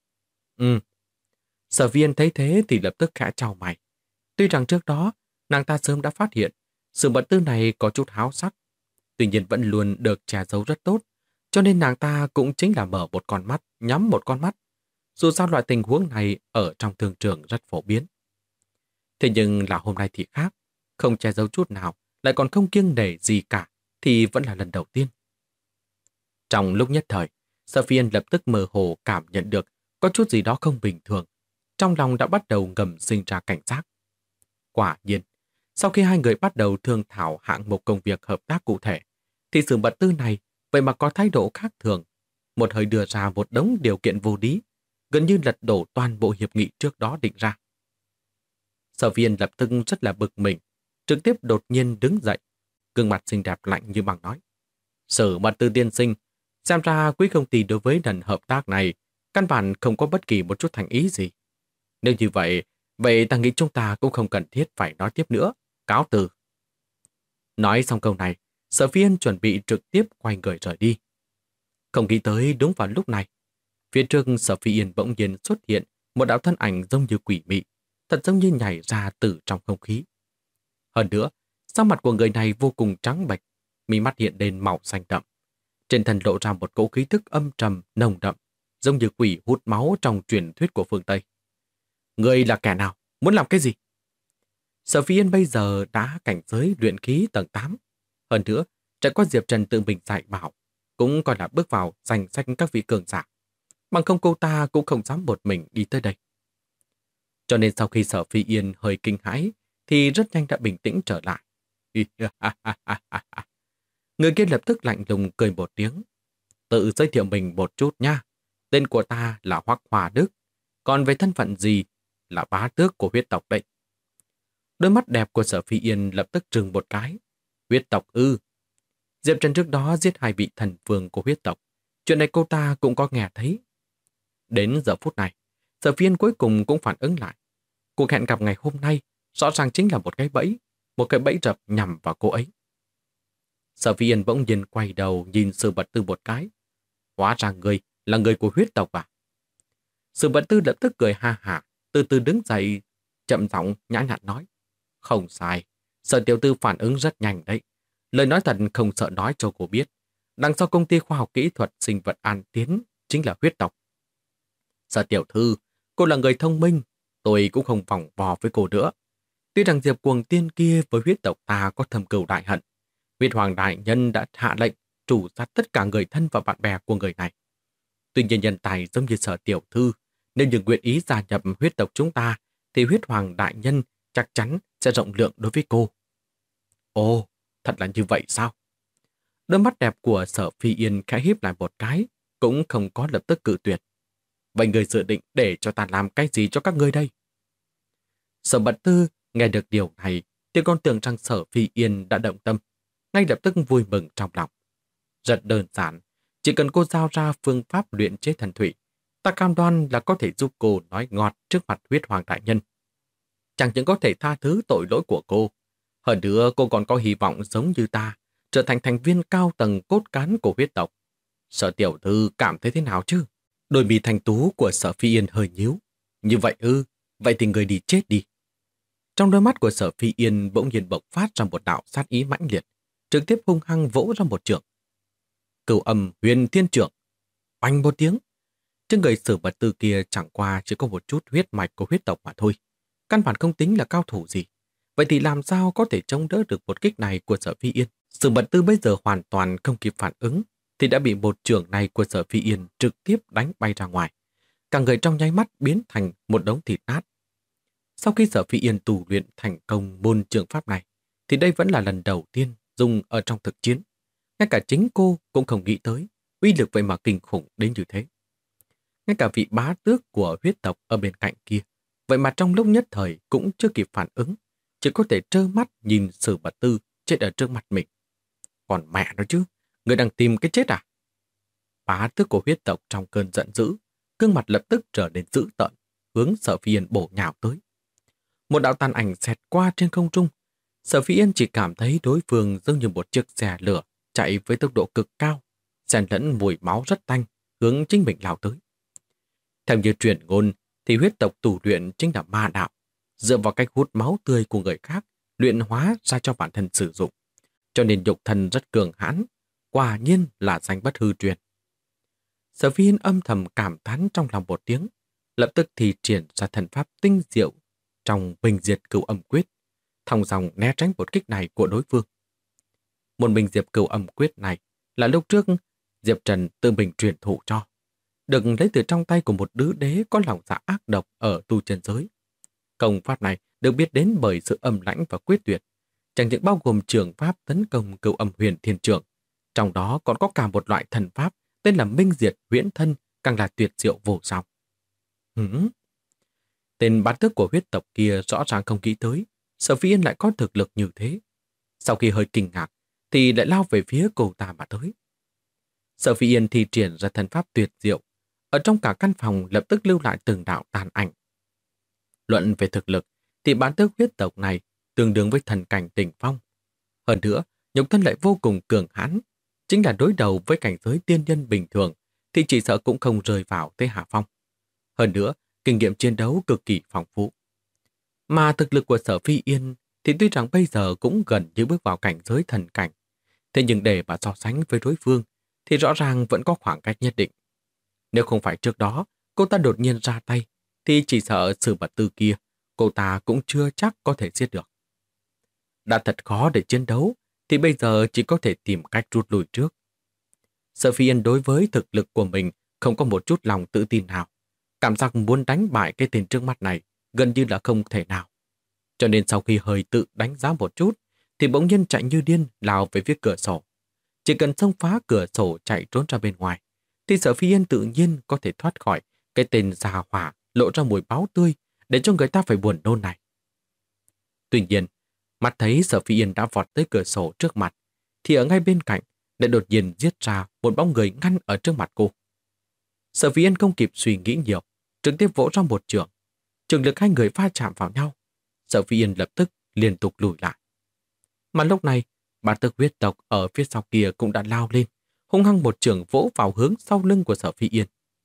Sở Phi Yên thấy thế thì lập tức khẽ chau mày. Tuy rằng trước đó, nàng ta sớm đã phát hiện Sử Bật Tư này có chút háo sắc, tuy nhiên vẫn luôn được che giấu rất tốt, cho nên nàng ta cũng chính là mở một con mắt, nhắm một con mắt. Dù sao loại tình huống này ở trong thương trường rất phổ biến. Thế nhưng là hôm nay thì khác, không che giấu chút nào, lại còn không kiêng nể gì cả, thì vẫn là lần đầu tiên. Trong lúc nhất thời, Sở Phi Yên lập tức mơ hồ cảm nhận được có chút gì đó không bình thường. Trong lòng đã bắt đầu ngầm sinh ra cảnh giác. Quả nhiên, sau khi hai người bắt đầu thương thảo hạng mục công việc hợp tác cụ thể, thì Sử Bật Tư này vậy mà có thái độ khác thường. Một hơi đưa ra một đống điều kiện vô lý, gần như lật đổ toàn bộ hiệp nghị trước đó định ra. Sở Phi Yên lập tức rất là bực mình, trực tiếp đột nhiên đứng dậy, gương mặt xinh đẹp lạnh như băng nói. Sử Bật Tư tiên sinh, xem ra quý công ty đối với lần hợp tác này căn bản không có bất kỳ một chút thành ý gì. Nếu như vậy ta nghĩ chúng ta cũng không cần thiết phải nói tiếp nữa. Cáo từ. Nói xong câu này, Sở Phi Yên chuẩn bị trực tiếp quay người rời đi. Không nghĩ tới đúng vào lúc này, phía trước Sở Phi Yên bỗng nhiên xuất hiện một đạo thân ảnh giống như quỷ mị, thật giống như nhảy ra từ trong không khí. Hơn nữa, sắc mặt của người này vô cùng trắng bệch, mí mắt hiện lên màu xanh đậm. Trên thân lộ ra một cỗ khí thức âm trầm, nồng đậm, giống như quỷ hút máu trong truyền thuyết của phương Tây. Người là kẻ nào? Muốn làm cái gì? Sở Phi Yên bây giờ đã cảnh giới luyện khí tầng 8. Hơn nữa, trải qua Diệp Trần tự mình dạy bảo, cũng coi là bước vào danh sách các vị cường giả. Bằng không cô ta cũng không dám một mình đi tới đây. Cho nên sau khi Sở Phi Yên hơi kinh hãi, thì rất nhanh đã bình tĩnh trở lại. Người kia lập tức lạnh lùng cười một tiếng. Tự giới thiệu mình một chút nha. Tên của ta là Hoắc Hòa Đức. Còn về thân phận gì là bá tước của huyết tộc đấy. Đôi mắt đẹp của Sở Phi Yên lập tức trừng một cái. Huyết tộc ư? Diệp Trần trước đó giết 2 vị thần vương của huyết tộc. Chuyện này cô ta cũng có nghe thấy. Đến giờ phút này, Sở Phi Yên cuối cùng cũng phản ứng lại. Cuộc hẹn gặp ngày hôm nay rõ ràng chính là một cái bẫy rập nhằm vào cô ấy. Sở Phi Yên bỗng nhiên quay đầu nhìn Sử Bật Tư một cái. Hóa ra người là người của huyết tộc à? Sử Bật Tư lập tức cười ha hả, từ từ đứng dậy, chậm giọng nhã nhặn nói. Không sai, Sở tiểu thư phản ứng rất nhanh đấy. Lời nói thật không sợ nói cho cô biết. Đằng sau công ty khoa học kỹ thuật sinh vật An Tiến chính là huyết tộc. Sở tiểu thư, cô là người thông minh, tôi cũng không vòng vò với cô nữa. Tuy rằng Diệp Cuồng Tiên kia với huyết tộc ta có thâm cừu đại hận, huyết hoàng đại nhân đã hạ lệnh trù sát tất cả người thân và bạn bè của người này. Tuy nhiên nhân tài giống như Sở tiểu thư, nếu như nguyện ý gia nhập huyết tộc chúng ta, thì huyết hoàng đại nhân chắc chắn sẽ rộng lượng đối với cô. Ồ, thật là như vậy sao? Đôi mắt đẹp của Sở Phi Yên khẽ híp lại một cái, cũng không có lập tức cự tuyệt. Vậy người dự định để cho ta làm cái gì cho các ngươi đây? Sở Bật Tư nghe được điều này thì còn tưởng rằng Sở Phi Yên đã động tâm, ngay lập tức vui mừng trong lòng. Rất đơn giản, chỉ cần cô giao ra phương pháp luyện chế thần thủy, ta cam đoan là có thể giúp cô nói ngọt trước mặt huyết hoàng đại nhân. Chẳng những có thể tha thứ tội lỗi của cô, hơn nữa cô còn có hy vọng giống như ta, trở thành thành viên cao tầng cốt cán của huyết tộc. Sở tiểu thư cảm thấy thế nào chứ? Đôi mi thanh tú của Sở Phi Yên hơi nhíu. Như vậy ư, vậy thì người đi chết đi. Trong đôi mắt của Sở Phi Yên bỗng nhiên bộc phát ra một đạo sát ý mãnh liệt, trực tiếp hung hăng vỗ ra một trường. Cửu âm huyền thiên trưởng. Oanh một tiếng. Trên người Sở Bật Tư kia chẳng qua chỉ có một chút huyết mạch của huyết tộc mà thôi. Căn bản không tính là cao thủ gì. Vậy thì làm sao có thể chống đỡ được một kích này của Sở Phi Yên? Sở Bật Tư bây giờ hoàn toàn không kịp phản ứng, thì đã bị một trưởng này của Sở Phi Yên trực tiếp đánh bay ra ngoài. Cả người trong nháy mắt biến thành một đống thịt nát. Sau khi Sở Phi Yên tu luyện thành công môn trường pháp này, thì đây vẫn là lần đầu tiên dùng ở trong thực chiến. Ngay cả chính cô cũng không nghĩ tới, uy lực vậy mà kinh khủng đến như thế. Ngay cả vị bá tước của huyết tộc ở bên cạnh kia, vậy mà trong lúc nhất thời cũng chưa kịp phản ứng, chỉ có thể trơ mắt nhìn Sở Bật Tư chết ở trước mặt mình. Còn mẹ nó chứ, người đang tìm cái chết à? Bá tước của huyết tộc trong cơn giận dữ, gương mặt lập tức trở nên dữ tợn, hướng Sở Phi Yên bổ nhào tới. Một đạo tàn ảnh xẹt qua trên không trung. Sở Phi Yên chỉ cảm thấy đối phương giống như một chiếc xe lửa chạy với tốc độ cực cao, xen lẫn mùi máu rất tanh, hướng chính mình lao tới. Theo như truyền ngôn, thì huyết tộc tu luyện chính là ma đạo, dựa vào cách hút máu tươi của người khác, luyện hóa ra cho bản thân sử dụng. Cho nên nhục thân rất cường hãn, quả nhiên là danh bất hư truyền. Sở Phi Yên âm thầm cảm thán trong lòng một tiếng, lập tức thì triển ra thần pháp tinh diệu trong Bình Diệt Cửu Âm Quyết, thong dòng né tránh một kích này của đối phương. Một Bình Diệt Cửu Âm Quyết này là lúc trước Diệp Trần tự mình truyền thụ cho, được lấy từ trong tay của một nữ đế có lòng dạ ác độc ở tu chân giới. Công pháp này được biết đến bởi sự âm lãnh và quyết tuyệt, chẳng những bao gồm trường pháp tấn công Cửu Âm Huyền Thiên Trưởng, trong đó còn có cả một loại thần pháp tên là Minh Diệt Huyễn Thân, càng là tuyệt diệu vô song. Tên bá tước của huyết tộc kia rõ ràng không nghĩ tới Sở Phi Yên lại có thực lực như thế. Sau khi hơi kinh ngạc thì lại lao về phía cô ta mà tới. Sở Phi Yên thì triển ra thần pháp tuyệt diệu, ở trong cả căn phòng lập tức lưu lại từng đạo tàn ảnh. Luận về thực lực thì bá tước huyết tộc này tương đương với thần cảnh đỉnh phong. Hơn nữa, nhục thân lại vô cùng cường hãn, chính là đối đầu với cảnh giới tiên nhân bình thường thì chỉ sợ cũng không rơi vào thế hạ phong. Hơn nữa, kinh nghiệm chiến đấu cực kỳ phong phú. Mà thực lực của Sở Phi Yên thì tuy rằng bây giờ cũng gần như bước vào cảnh giới thần cảnh, thế nhưng để mà so sánh với đối phương thì rõ ràng vẫn có khoảng cách nhất định. Nếu không phải trước đó cô ta đột nhiên ra tay thì chỉ sợ Sở Bật Tư kia cô ta cũng chưa chắc có thể giết được. Đã thật khó để chiến đấu thì bây giờ chỉ có thể tìm cách rút lui trước. Sở Phi Yên đối với thực lực của mình không có một chút lòng tự tin nào. Cảm giác muốn đánh bại cái tên trước mắt này gần như là không thể nào. Cho nên sau khi hơi tự đánh giá một chút thì bỗng nhiên chạy như điên lao về phía cửa sổ. Chỉ cần xông phá cửa sổ chạy trốn ra bên ngoài thì Sở Phi Yên tự nhiên có thể thoát khỏi cái tên già hỏa lộ ra mùi máu tươi để cho người ta phải buồn nôn này. Tuy nhiên, mắt thấy Sở Phi Yên đã vọt tới cửa sổ trước mặt thì ở ngay bên cạnh lại đột nhiên giết ra một bóng người ngăn ở trước mặt cô. Sở Phi Yên không kịp suy nghĩ nhiều, trực tiếp vỗ ra một chưởng. Trường lực hai người va chạm vào nhau. Sở Phi Yên lập tức liên tục lùi lại. Mà lúc này, bá tước huyết tộc ở phía sau kia cũng đã lao lên, hung hăng một chưởng vỗ vào hướng sau lưng của Sở Phi Yên.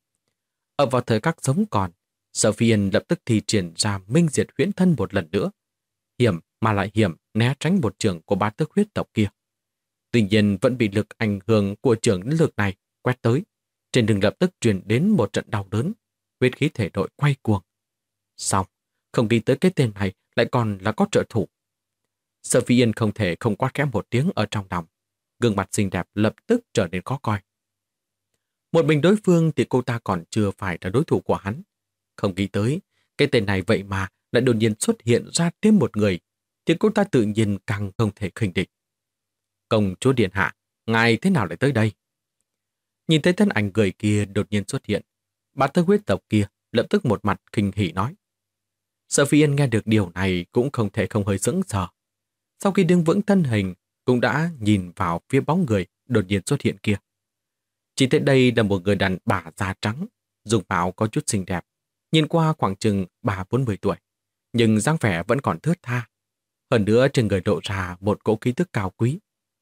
Ở vào thời khắc sống còn, Sở Phi Yên lập tức thi triển ra Minh Diệt Huyễn Thân một lần nữa. Hiểm mà lại hiểm né tránh một chưởng của bá tước huyết tộc kia. Tuy nhiên vẫn bị lực ảnh hưởng của chưởng lực này quét tới. Trên đường lập tức truyền đến một trận đau đớn, huyết khí thể nội quay cuồng. Xong, không nghĩ tới cái tên này lại còn là có trợ thủ. Sở Phi Yên không thể không quát khẽ một tiếng ở trong lòng. Gương mặt xinh đẹp lập tức trở nên khó coi. Một mình đối phương thì cô ta còn chưa phải là đối thủ của hắn. Không nghĩ tới, cái tên này vậy mà lại đột nhiên xuất hiện ra thêm một người, thì cô ta tự nhiên càng không thể khinh địch. Công chúa điện hạ, ngài thế nào lại tới đây? Nhìn thấy thân ảnh người kia đột nhiên xuất hiện, bà tơ huyết tộc kia lập tức một mặt kinh hỉ nói. Sở Phi Yên nghe được điều này cũng không thể không hơi sững sờ. Sau khi đứng vững thân hình, cũng đã nhìn vào phía bóng người đột nhiên xuất hiện kia. Chỉ thấy đây là một người đàn bà da trắng, dùng mạo có chút xinh đẹp, nhìn qua khoảng chừng 30-40 tuổi, nhưng dáng vẻ vẫn còn thướt tha. Hơn nữa trên người lộ ra một cỗ khí tức cao quý.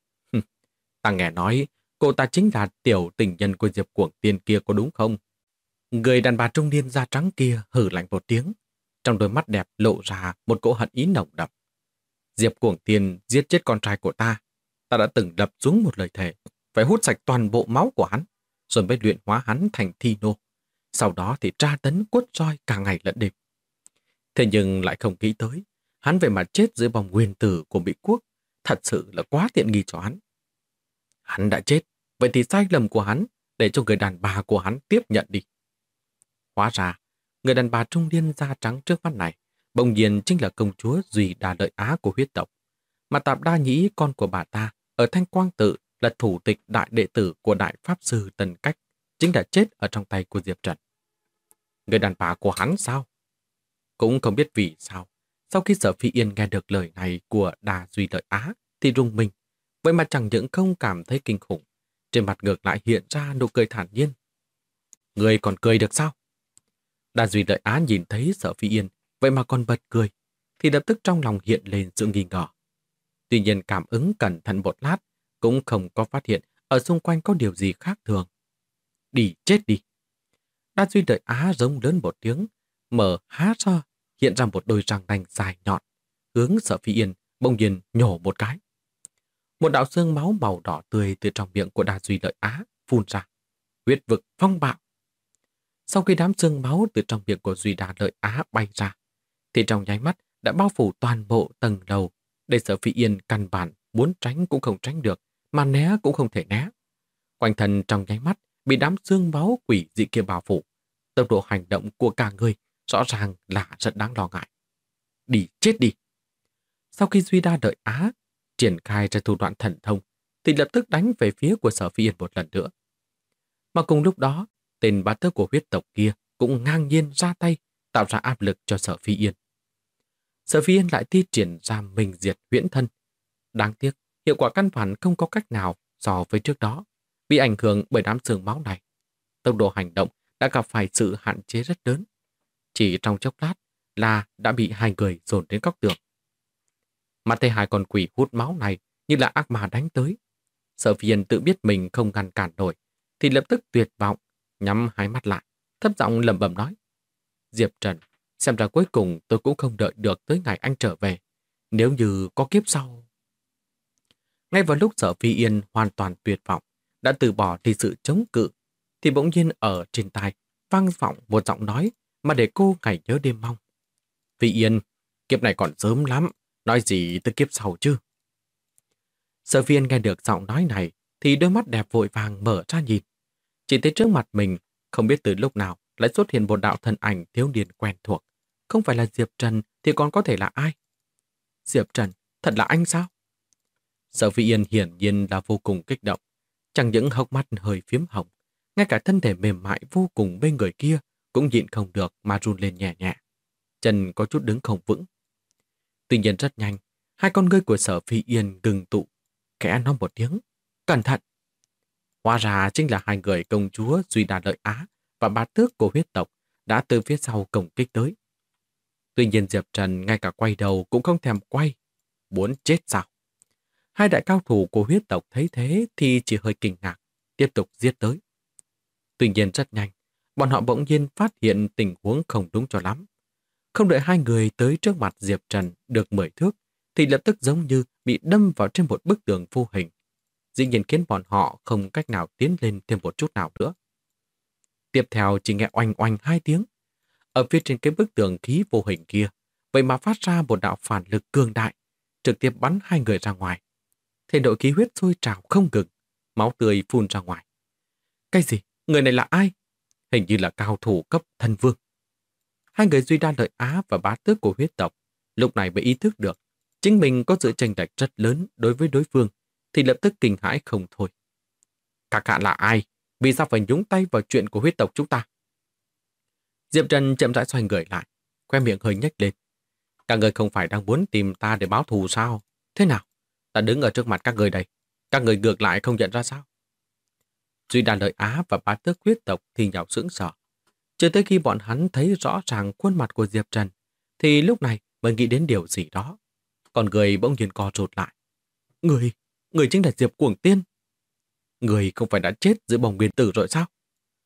Ta nghe nói cô ta chính là tiểu tình nhân của Diệp Cuồng Tiên kia có đúng không? Người đàn bà trung niên da trắng kia hừ lạnh một tiếng, trong đôi mắt đẹp lộ ra một cỗ hận ý nồng đậm. Diệp Cuồng Tiên giết chết con trai của ta. Ta đã từng đập xuống một lời thề, phải hút sạch toàn bộ máu của hắn, rồi mới luyện hóa hắn thành thi nô. Sau đó thì tra tấn quất roi cả ngày lẫn đêm. Thế nhưng lại không nghĩ tới, hắn vậy mà chết dưới vòng nguyên tử của Mỹ Quốc, thật sự là quá tiện nghi cho hắn. Hắn đã chết, vậy thì sai lầm của hắn để cho người đàn bà của hắn tiếp nhận đi. Hóa ra, người đàn bà trung niên da trắng trước mắt này bỗng nhiên chính là công chúa Duy Đà Lợi Á của huyết tộc, mà Tạp Đa Nhĩ con của bà ta ở Thanh Quang Tự là thủ tịch đại đệ tử của Đại Pháp Sư Tần Cách, chính là chết ở trong tay của Diệp Trần. Người đàn bà của hắn sao? Cũng không biết vì sao, sau khi Sở Phi Yên nghe được lời này của Đà Duy Lợi Á thì rung mình, vậy mà chẳng những không cảm thấy kinh khủng, trên mặt ngược lại hiện ra nụ cười thản nhiên. Người còn cười được sao? Đà Duy Lợi Á nhìn thấy Sở Phi Yên, vậy mà còn bật cười, thì lập tức trong lòng hiện lên sự nghi ngờ. Tuy nhiên cảm ứng cẩn thận một lát, cũng không có phát hiện ở xung quanh có điều gì khác thường. Đi chết đi! Đa Duy Lợi Á giống lớn một tiếng, mở há ra, hiện ra một đôi răng nanh dài nhọn, hướng Sở Phi Yên bỗng nhiên nhổ một cái. Một đạo xương máu màu đỏ tươi từ trong miệng của Đa Duy Lợi Á phun ra. Huyết vực phong bạo. Sau khi đám xương máu từ trong miệng của Duy Đà Lợi Á bay ra, thì trong nháy mắt đã bao phủ toàn bộ tầng lầu, để Sở Phi Yên căn bản muốn tránh cũng không tránh được, mà né cũng không thể né. Quanh thân trong nháy mắt bị đám xương máu quỷ dị kia bao phủ. Tốc độ hành động của cả người rõ ràng là rất đáng lo ngại. Đi chết đi! Sau khi Duy Đa Lợi Á triển khai ra thủ đoạn thần thông, thì lập tức đánh về phía của Sở Phi Yên một lần nữa. Mà cùng lúc đó, tên bá tước của huyết tộc kia cũng ngang nhiên ra tay, tạo ra áp lực cho Sở Phi Yên. Sở Phi Yên lại thi triển ra mình diệt huyễn thân. Đáng tiếc, hiệu quả căn bản không có cách nào so với trước đó, bị ảnh hưởng bởi đám xương máu này. Tốc độ hành động đã gặp phải sự hạn chế rất lớn. Chỉ trong chốc lát là đã bị hai người dồn đến góc tường. Mặt thấy hai con quỷ hút máu này như là ác ma đánh tới. Sở Phi Yên tự biết mình không ngăn cản nổi, thì lập tức tuyệt vọng, nhắm hai mắt lại, thấp giọng lẩm bẩm nói. Diệp Trần, xem ra cuối cùng tôi cũng không đợi được tới ngày anh trở về. Nếu như có kiếp sau... Ngay vào lúc Sở Phi Yên hoàn toàn tuyệt vọng, đã từ bỏ đi sự chống cự, thì bỗng nhiên ở trên tai vang vọng một giọng nói mà để cô ngày nhớ đêm mong. Phi Yên, kiếp này còn sớm lắm, nói gì tới kiếp sau chứ? Sở Phi Yên nghe được giọng nói này thì đôi mắt đẹp vội vàng mở ra nhìn. Chỉ thấy trước mặt mình, không biết từ lúc nào lại xuất hiện một đạo thân ảnh thiếu niên quen thuộc. Không phải là Diệp Trần thì còn có thể là ai? Diệp Trần, thật là anh sao? Sở Phi Yên hiển nhiên là vô cùng kích động. Chẳng những hốc mắt hơi phiếm hồng, ngay cả thân thể mềm mại vô cùng bên người kia cũng nhịn không được mà run lên nhẹ nhẹ. Chân có chút đứng không vững. Tuy nhiên rất nhanh, hai con ngươi của Sở Phi Yên ngừng tụ, khẽ nói một tiếng, cẩn thận. Hóa ra chính là hai người công chúa Duy Đà Lợi Á và bá tước của huyết tộc đã từ phía sau công kích tới. Tuy nhiên Diệp Trần ngay cả quay đầu cũng không thèm quay. Muốn chết sao? Hai đại cao thủ của huyết tộc thấy thế thì chỉ hơi kinh ngạc, tiếp tục giết tới. Tuy nhiên rất nhanh, bọn họ bỗng nhiên phát hiện tình huống không đúng cho lắm. Không đợi hai người tới trước mặt Diệp Trần được 10 thước, thì lập tức giống như bị đâm vào trên một bức tường vô hình. Dĩ nhiên khiến bọn họ không cách nào tiến lên thêm một chút nào nữa. Tiếp theo chỉ nghe oanh oanh hai tiếng. Ở phía trên cái bức tường khí vô hình kia, vậy mà phát ra một đạo phản lực cường đại, trực tiếp bắn hai người ra ngoài. Thể nội khí huyết sôi trào không ngừng, máu tươi phun ra ngoài. Cái gì? Người này là ai? Hình như là cao thủ cấp thần vương. Hai người Duy Đa Lợi Á và bá tước của huyết tộc lúc này mới ý thức được chính mình có sự chênh lệch rất lớn đối với đối phương, thì lập tức kinh hãi không thôi. Các hạ là ai? Vì sao phải nhúng tay vào chuyện của huyết tộc chúng ta? Diệp Trần chậm rãi xoay người lại, khoe miệng hơi nhếch lên. Các người không phải đang muốn tìm ta để báo thù sao? Thế nào? Ta đứng ở trước mặt các người đây. Các người ngược lại không nhận ra sao? Duy Đà Lợi Á và bá tước huyết tộc thì nhào sững sờ. Cho tới khi bọn hắn thấy rõ ràng khuôn mặt của Diệp Trần, thì lúc này mới nghĩ đến điều gì đó. Còn người bỗng nhiên co rụt lại. Người chính là Diệp Cuồng Tiên. Người không phải đã chết dưới bồng nguyên tử rồi sao?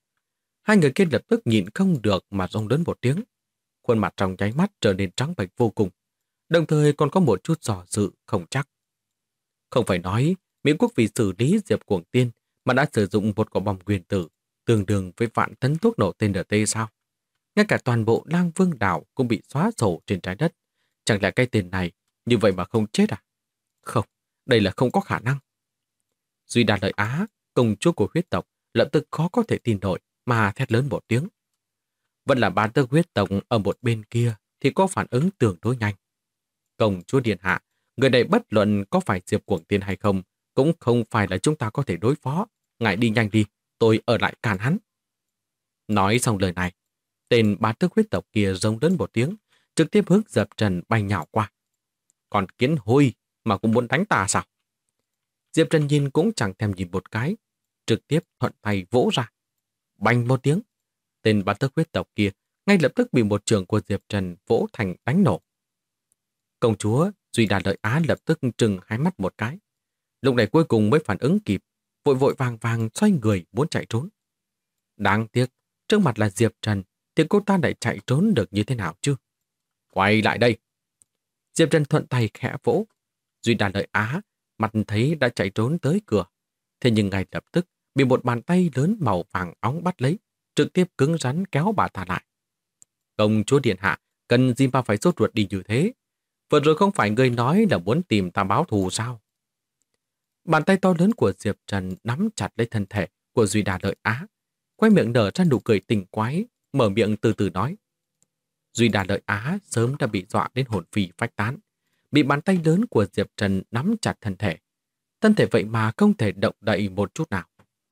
Hai người kia lập tức nhịn không được mà rống lớn một tiếng. Khuôn mặt trong nháy mắt trở nên trắng bệch vô cùng, đồng thời còn có một chút dò dự không chắc. Không phải nói Mỹ quốc vì xử lý Diệp Cuồng Tiên mà đã sử dụng một quả bom nguyên tử tương đương với vạn tấn thuốc nổ TNT sao? Ngay cả toàn bộ Lang Vương đảo cũng bị xóa sổ trên trái đất. Chẳng lẽ cái tên này như vậy mà không chết à? Không, đây là không có khả năng. Duy Đà Lợi Á, công chúa của huyết tộc, lập tức khó có thể tin nổi mà thét lớn một tiếng. Vẫn là bá tước huyết tộc ở một bên kia thì có phản ứng tương đối nhanh. Công chúa điện hạ, người này bất luận có phải Diệp Cuồng Tiên hay không, cũng không phải là chúng ta có thể đối phó. Ngài đi nhanh đi, tôi ở lại cản hắn. Nói xong lời này, tên bá tước huyết tộc kia rống lớn một tiếng, trực tiếp hướng Diệp Trần bay nhào qua. Còn kiến hôi mà cũng muốn đánh ta sao? Diệp Trần nhìn cũng chẳng thèm nhìn một cái, trực tiếp thuận tay vỗ ra. Bành một tiếng, tên bá tước huyết tộc kia ngay lập tức bị một trường của Diệp Trần vỗ thành đánh nổ. Công chúa Duy Đà Lợi Á lập tức trừng hai mắt một cái. Lúc này cuối cùng mới phản ứng kịp, vội vội vàng vàng xoay người muốn chạy trốn. Đáng tiếc, trước mặt là Diệp Trần, thì cô ta lại chạy trốn được như thế nào chứ? Quay lại đây! Diệp Trần thuận tay khẽ vỗ. Duy Đà Lợi Á mặt thấy đã chạy trốn tới cửa. Thế nhưng ngay lập tức bị một bàn tay lớn màu vàng óng bắt lấy, trực tiếp cứng rắn kéo bà ta lại. Công chúa điện hạ, cần gì mà phải sốt ruột đi như thế? Vừa rồi không phải người nói là muốn tìm ta báo thù sao? Bàn tay to lớn của Diệp Trần nắm chặt lấy thân thể của Duy Đà Lợi Á, quay miệng nở ra nụ cười tình quái, mở miệng từ từ nói. Duy Đà Lợi Á sớm đã bị dọa đến hồn phi phách tán, bị bàn tay lớn của Diệp Trần nắm chặt thân thể. Thân thể vậy mà không thể động đậy một chút nào.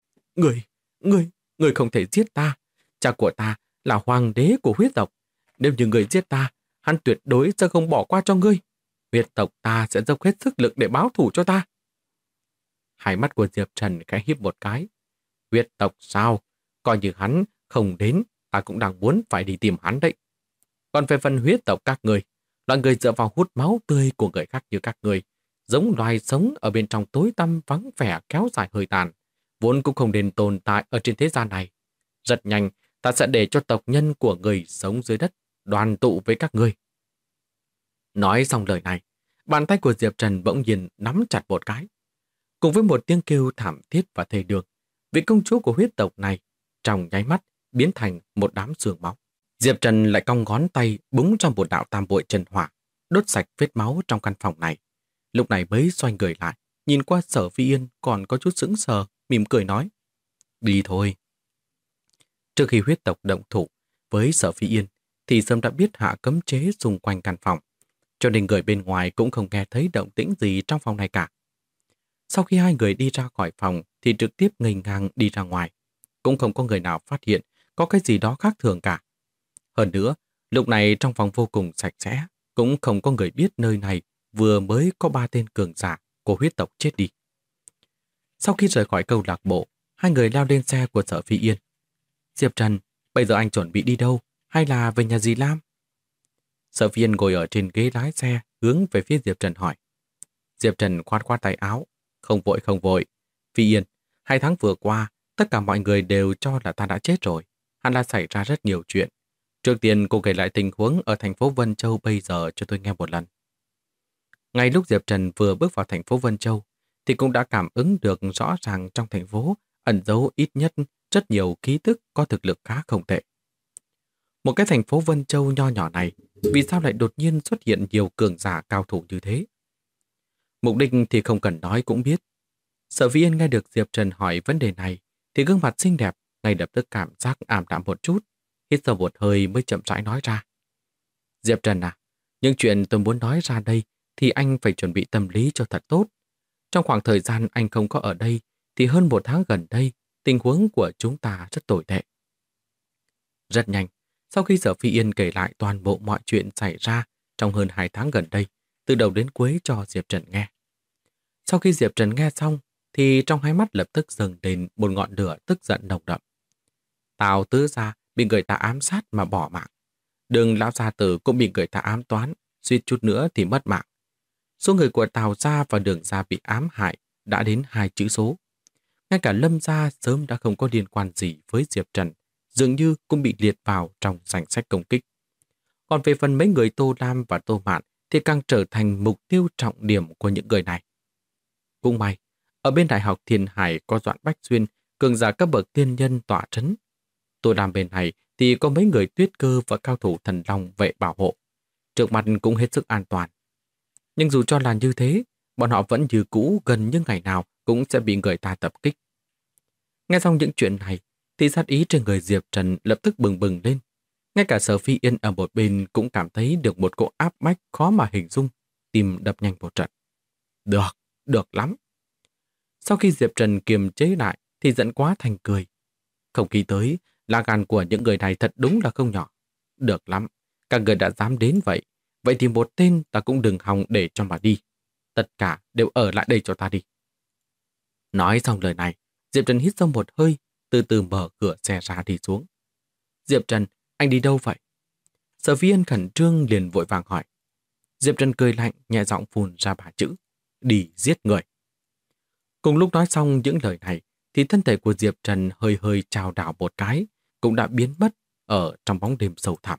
Người không thể giết ta. Cha của ta là hoàng đế của huyết tộc. Nếu như người giết ta, hắn tuyệt đối sẽ không bỏ qua cho ngươi. Huyết tộc ta sẽ dốc hết sức lực để báo thù cho ta. Hai mắt của Diệp Trần khẽ híp một cái. Huyết tộc sao? Coi như hắn không đến, ta cũng đang muốn phải đi tìm hắn đấy. Còn về phần huyết tộc các người, loại người dựa vào hút máu tươi của người khác như các người, giống loài sống ở bên trong tối tăm vắng vẻ kéo dài hơi tàn, vốn cũng không nên tồn tại ở trên thế gian này. Rất nhanh, ta sẽ để cho tộc nhân của người sống dưới đất đoàn tụ với các ngươi. Nói xong lời này, bàn tay của Diệp Trần bỗng nhiên nắm chặt một cái. Cùng với một tiếng kêu thảm thiết và thê đường, vị công chúa của huyết tộc này trong nháy mắt biến thành một đám xương máu. Diệp Trần lại cong ngón tay búng trong một đạo tam bội chân hỏa, đốt sạch vết máu trong căn phòng này. Lúc này mới xoay người lại, nhìn qua Sở Phi Yên còn có chút sững sờ, mỉm cười nói. Đi thôi. Trước khi huyết tộc động thủ với Sở Phi Yên, thì sớm đã biết hạ cấm chế xung quanh căn phòng, cho nên người bên ngoài cũng không nghe thấy động tĩnh gì trong phòng này cả. Sau khi hai người đi ra khỏi phòng thì trực tiếp nghênh ngang đi ra ngoài, cũng không có người nào phát hiện có cái gì đó khác thường cả. Hơn nữa, lúc này trong phòng vô cùng sạch sẽ, cũng không có người biết nơi này vừa mới có 3 tên cường giả của huyết tộc chết đi. Sau khi rời khỏi câu lạc bộ, hai người leo lên xe của Sở Phi Yên. Diệp Trần, bây giờ anh chuẩn bị đi đâu, hay là về nhà dì Lam? Sở Phi Yên ngồi ở trên ghế lái xe, hướng về phía Diệp Trần hỏi. Diệp Trần khoát khoát tay áo. Không vội. Phi Yên, 2 tháng vừa qua, tất cả mọi người đều cho là ta đã chết rồi. Hắn đã xảy ra rất nhiều chuyện. Trước tiên cô kể lại tình huống ở thành phố Vân Châu bây giờ cho tôi nghe một lần. Ngay lúc Diệp Trần vừa bước vào thành phố Vân Châu, thì cũng đã cảm ứng được rõ ràng trong thành phố ẩn giấu ít nhất rất nhiều ký tức có thực lực khá không tệ. Một cái thành phố Vân Châu nho nhỏ này, Vì sao lại đột nhiên xuất hiện nhiều cường giả cao thủ như thế? Mục đích thì không cần nói cũng biết. Sở Vĩ Yên nghe được Diệp Trần hỏi vấn đề này thì gương mặt xinh đẹp ngay lập tức cảm giác ảm đạm một chút, hít sâu một hơi mới chậm rãi nói ra. Diệp Trần à, những chuyện tôi muốn nói ra đây thì anh phải chuẩn bị tâm lý cho thật tốt. Trong khoảng thời gian anh không có ở đây thì hơn 1 tháng gần đây, tình huống của chúng ta rất tồi tệ. Rất nhanh, sau khi Sở Phi Yên kể lại toàn bộ mọi chuyện xảy ra trong hơn 2 tháng gần đây, từ đầu đến cuối cho Diệp Trần nghe. Sau khi Diệp Trần nghe xong, thì trong hai mắt lập tức dâng lên một ngọn lửa tức giận nồng đậm. Tào Tứ Gia bị người ta ám sát mà bỏ mạng. Đường lão gia tử cũng bị người ta ám toán, suýt chút nữa thì mất mạng. Số người của Tào gia và Đường gia bị ám hại đã đến 2 chữ số. Ngay cả Lâm gia sớm đã không có liên quan gì với Diệp Trần, dường như cũng bị liệt vào trong danh sách công kích. Còn về phần mấy người Tô Lam và Tô Mạn thì càng trở thành mục tiêu trọng điểm của những người này. Cũng may, ở bên Đại học Thiên Hải có Doãn Bách Xuyên, cường giả cấp bậc tiên nhân tọa trấn. Tô Lam bên này thì có mấy người Tuyết Cơ và cao thủ Thần Long vệ bảo hộ. Trước mặt cũng hết sức an toàn. Nhưng dù cho là như thế, bọn họ vẫn như cũ gần như ngày nào cũng sẽ bị người ta tập kích. Nghe xong những chuyện này, thì sát ý trên người Diệp Trần lập tức bừng bừng lên. Ngay cả Sở Phi Yên ở một bên cũng cảm thấy được một cỗ áp bách khó mà hình dung, tim đập nhanh một trận. Được, được lắm. Sau khi Diệp Trần kiềm chế lại thì giận quá thành cười. Không nghĩ tới, lá gan của những người này thật đúng là không nhỏ. Được lắm, các người đã dám đến vậy. Vậy thì một tên ta cũng đừng hòng để cho mà đi. Tất cả đều ở lại đây cho ta đi. Nói xong lời này, Diệp Trần hít sâu một hơi, từ từ mở cửa xe ra đi xuống. Diệp Trần, anh đi đâu vậy? Sở Phi Yên khẩn trương liền vội vàng hỏi. Diệp Trần cười lạnh, nhẹ giọng phun ra 3 chữ. Đi giết người. Cùng lúc nói xong những lời này, thì thân thể của Diệp Trần hơi hơi chao đảo một cái, cũng đã biến mất ở trong bóng đêm sâu thẳm.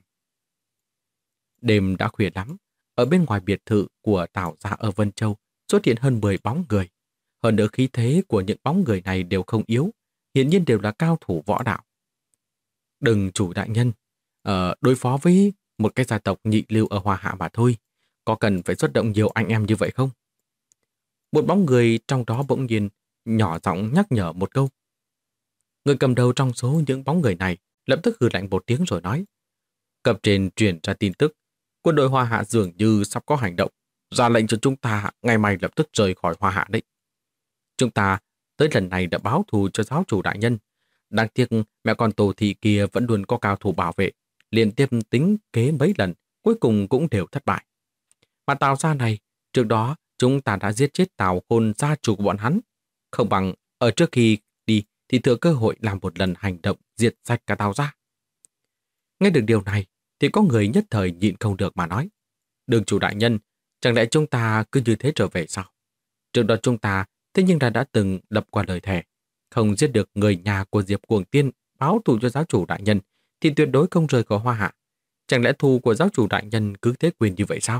Đêm đã khuya lắm, ở bên ngoài biệt thự của Tào gia ở Vân Châu xuất hiện hơn 10 bóng người. Hơn nữa khí thế của những bóng người này đều không yếu, hiển nhiên đều là cao thủ võ đạo. Đừng chủ đại nhân, đối phó với một cái gia tộc nhị lưu ở Hoa Hạ mà thôi, có cần phải xuất động nhiều anh em như vậy không? Một bóng người trong đó bỗng nhiên nhỏ giọng nhắc nhở một câu. Người cầm đầu trong số những bóng người này lập tức hừ lạnh một tiếng rồi nói. Cấp trên truyền ra tin tức, quân đội Hoa Hạ dường như sắp có hành động, ra lệnh cho chúng ta ngày mai lập tức rời khỏi Hoa Hạ đấy. Chúng ta tới lần này đã báo thù cho giáo chủ đại nhân. Đáng tiếc mẹ con Tô Thị kia vẫn luôn có cao thủ bảo vệ, liên tiếp tính kế mấy lần, cuối cùng cũng đều thất bại. Mà Tào gia này, trước đó chúng ta đã giết chết Tào Khôn gia chủ của bọn hắn. Không bằng ở trước khi đi thì thừa cơ hội làm một lần hành động diệt sạch cả Tào gia. Nghe được điều này thì có người nhất thời nhịn không được mà nói. Đường chủ đại nhân, chẳng lẽ chúng ta cứ như thế trở về sao? Trước đó chúng ta thế nhưng đã từng lập qua lời thề, không giết được người nhà của Diệp Cuồng Tiên báo thù cho giáo chủ đại nhân thì tuyệt đối không rời khỏi Hoa Hạ. Chẳng lẽ thù của giáo chủ đại nhân cứ thế quyền như vậy sao?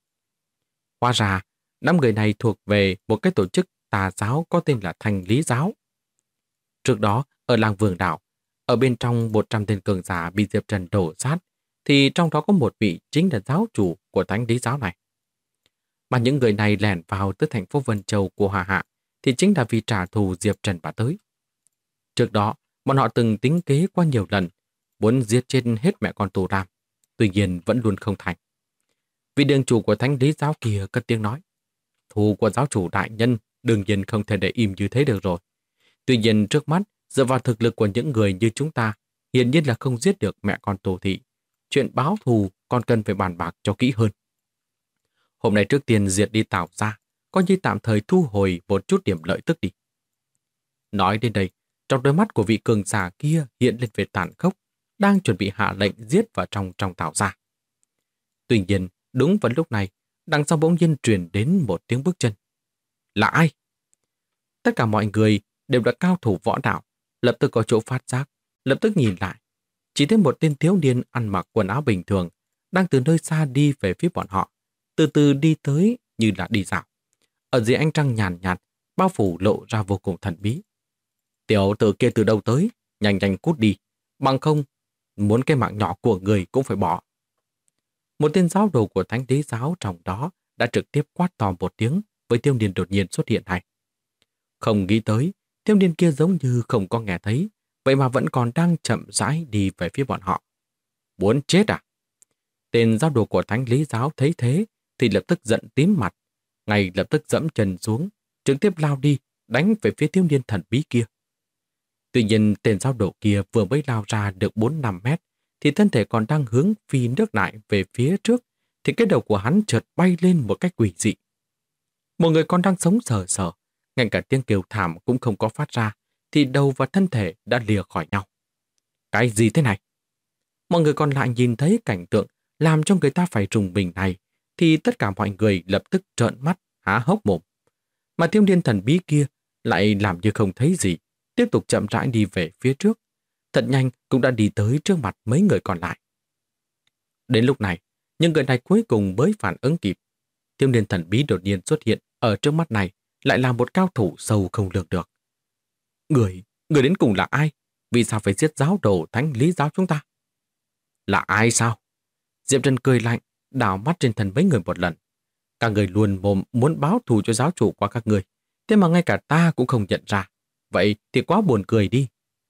Hóa ra, 5 người này thuộc về một cái tổ chức tà giáo có tên là Thanh Lý Giáo. Trước đó, ở làng Vườn Đảo, ở bên trong 100 tên cường giả bị Diệp Trần đổ sát, thì trong đó có một vị chính là giáo chủ của Thanh Lý Giáo này. Mà những người này lẻn vào tới thành phố Vân Châu của Hoa Hạ thì chính là vì trả thù Diệp Trần mà tới. Trước đó, bọn họ từng tính kế qua nhiều lần, muốn giết chết hết mẹ con Tô Ram, tuy nhiên vẫn luôn không thành. Vị đường chủ của Thánh Lý Giáo kia cất tiếng nói, thù của giáo chủ đại nhân đương nhiên không thể để im như thế được rồi. Tuy nhiên trước mắt, dựa vào thực lực của những người như chúng ta, hiển nhiên là không giết được mẹ con Tô Thị. Chuyện báo thù còn cần phải bàn bạc cho kỹ hơn. Hôm nay trước tiên diệt đi Tào gia, coi như tạm thời thu hồi một chút điểm lợi tức đi. Nói đến đây, trong đôi mắt của vị cường giả kia hiện lên vẻ tàn khốc, đang chuẩn bị hạ lệnh giết vào trong Tào gia. Tuy nhiên, đúng vào lúc này, đằng sau bỗng nhiên truyền đến một tiếng bước chân. Là ai? Tất cả mọi người đều là cao thủ võ đạo, lập tức có chỗ phát giác, lập tức nhìn lại. Chỉ thấy một tên thiếu niên ăn mặc quần áo bình thường, đang từ nơi xa đi về phía bọn họ, từ từ đi tới như là đi dạo. Ở dưới ánh trăng nhàn nhạt, bao phủ lộ ra vô cùng thần bí. Tiểu tử kia từ đâu tới, nhanh nhanh cút đi, bằng không, muốn cái mạng nhỏ của người cũng phải bỏ. một tên giáo đồ của Thánh Đế giáo trong đó đã trực tiếp quát to một tiếng với thiếu niên đột nhiên xuất hiện này. Không nghĩ tới, thiếu niên kia giống như không có nghe thấy, vậy mà vẫn còn đang chậm rãi đi về phía bọn họ. Muốn chết à? Tên giáo đồ của Thánh Lý giáo thấy thế thì lập tức giận tím mặt, ngay lập tức dẫm chân xuống, trực tiếp lao đi, đánh về phía thiếu niên thần bí kia. Tuy nhiên, tên giáo đồ kia vừa mới lao ra được 4-5 mét, thì thân thể còn đang hướng phi nước lại về phía trước, thì cái đầu của hắn chợt bay lên một cách quỷ dị. Một người còn đang sống sờ sờ, ngay cả tiếng kêu thảm cũng không có phát ra, thì đầu và thân thể đã lìa khỏi nhau. Cái gì thế này? Mọi người còn lại nhìn thấy cảnh tượng làm cho người ta phải rùng mình này, thì tất cả mọi người lập tức trợn mắt, há hốc mồm. Mà thiếu niên thần bí kia lại làm như không thấy gì, tiếp tục chậm rãi đi về phía trước. Thật nhanh cũng đã đi tới trước mặt mấy người còn lại. Đến lúc này, những người này cuối cùng mới phản ứng kịp. Thiếu niên thần bí đột nhiên xuất hiện ở trước mắt này, lại là một cao thủ sâu không lường được. Người đến cùng là ai? Vì sao phải giết giáo đồ Thánh Lý giáo chúng ta? Là ai sao? Diệp Trần cười lạnh, đảo mắt trên thân mấy người một lần. Các người luôn mồm muốn báo thù cho giáo chủ qua các người, thế mà ngay cả ta cũng không nhận ra. Vậy thì quá buồn cười đi.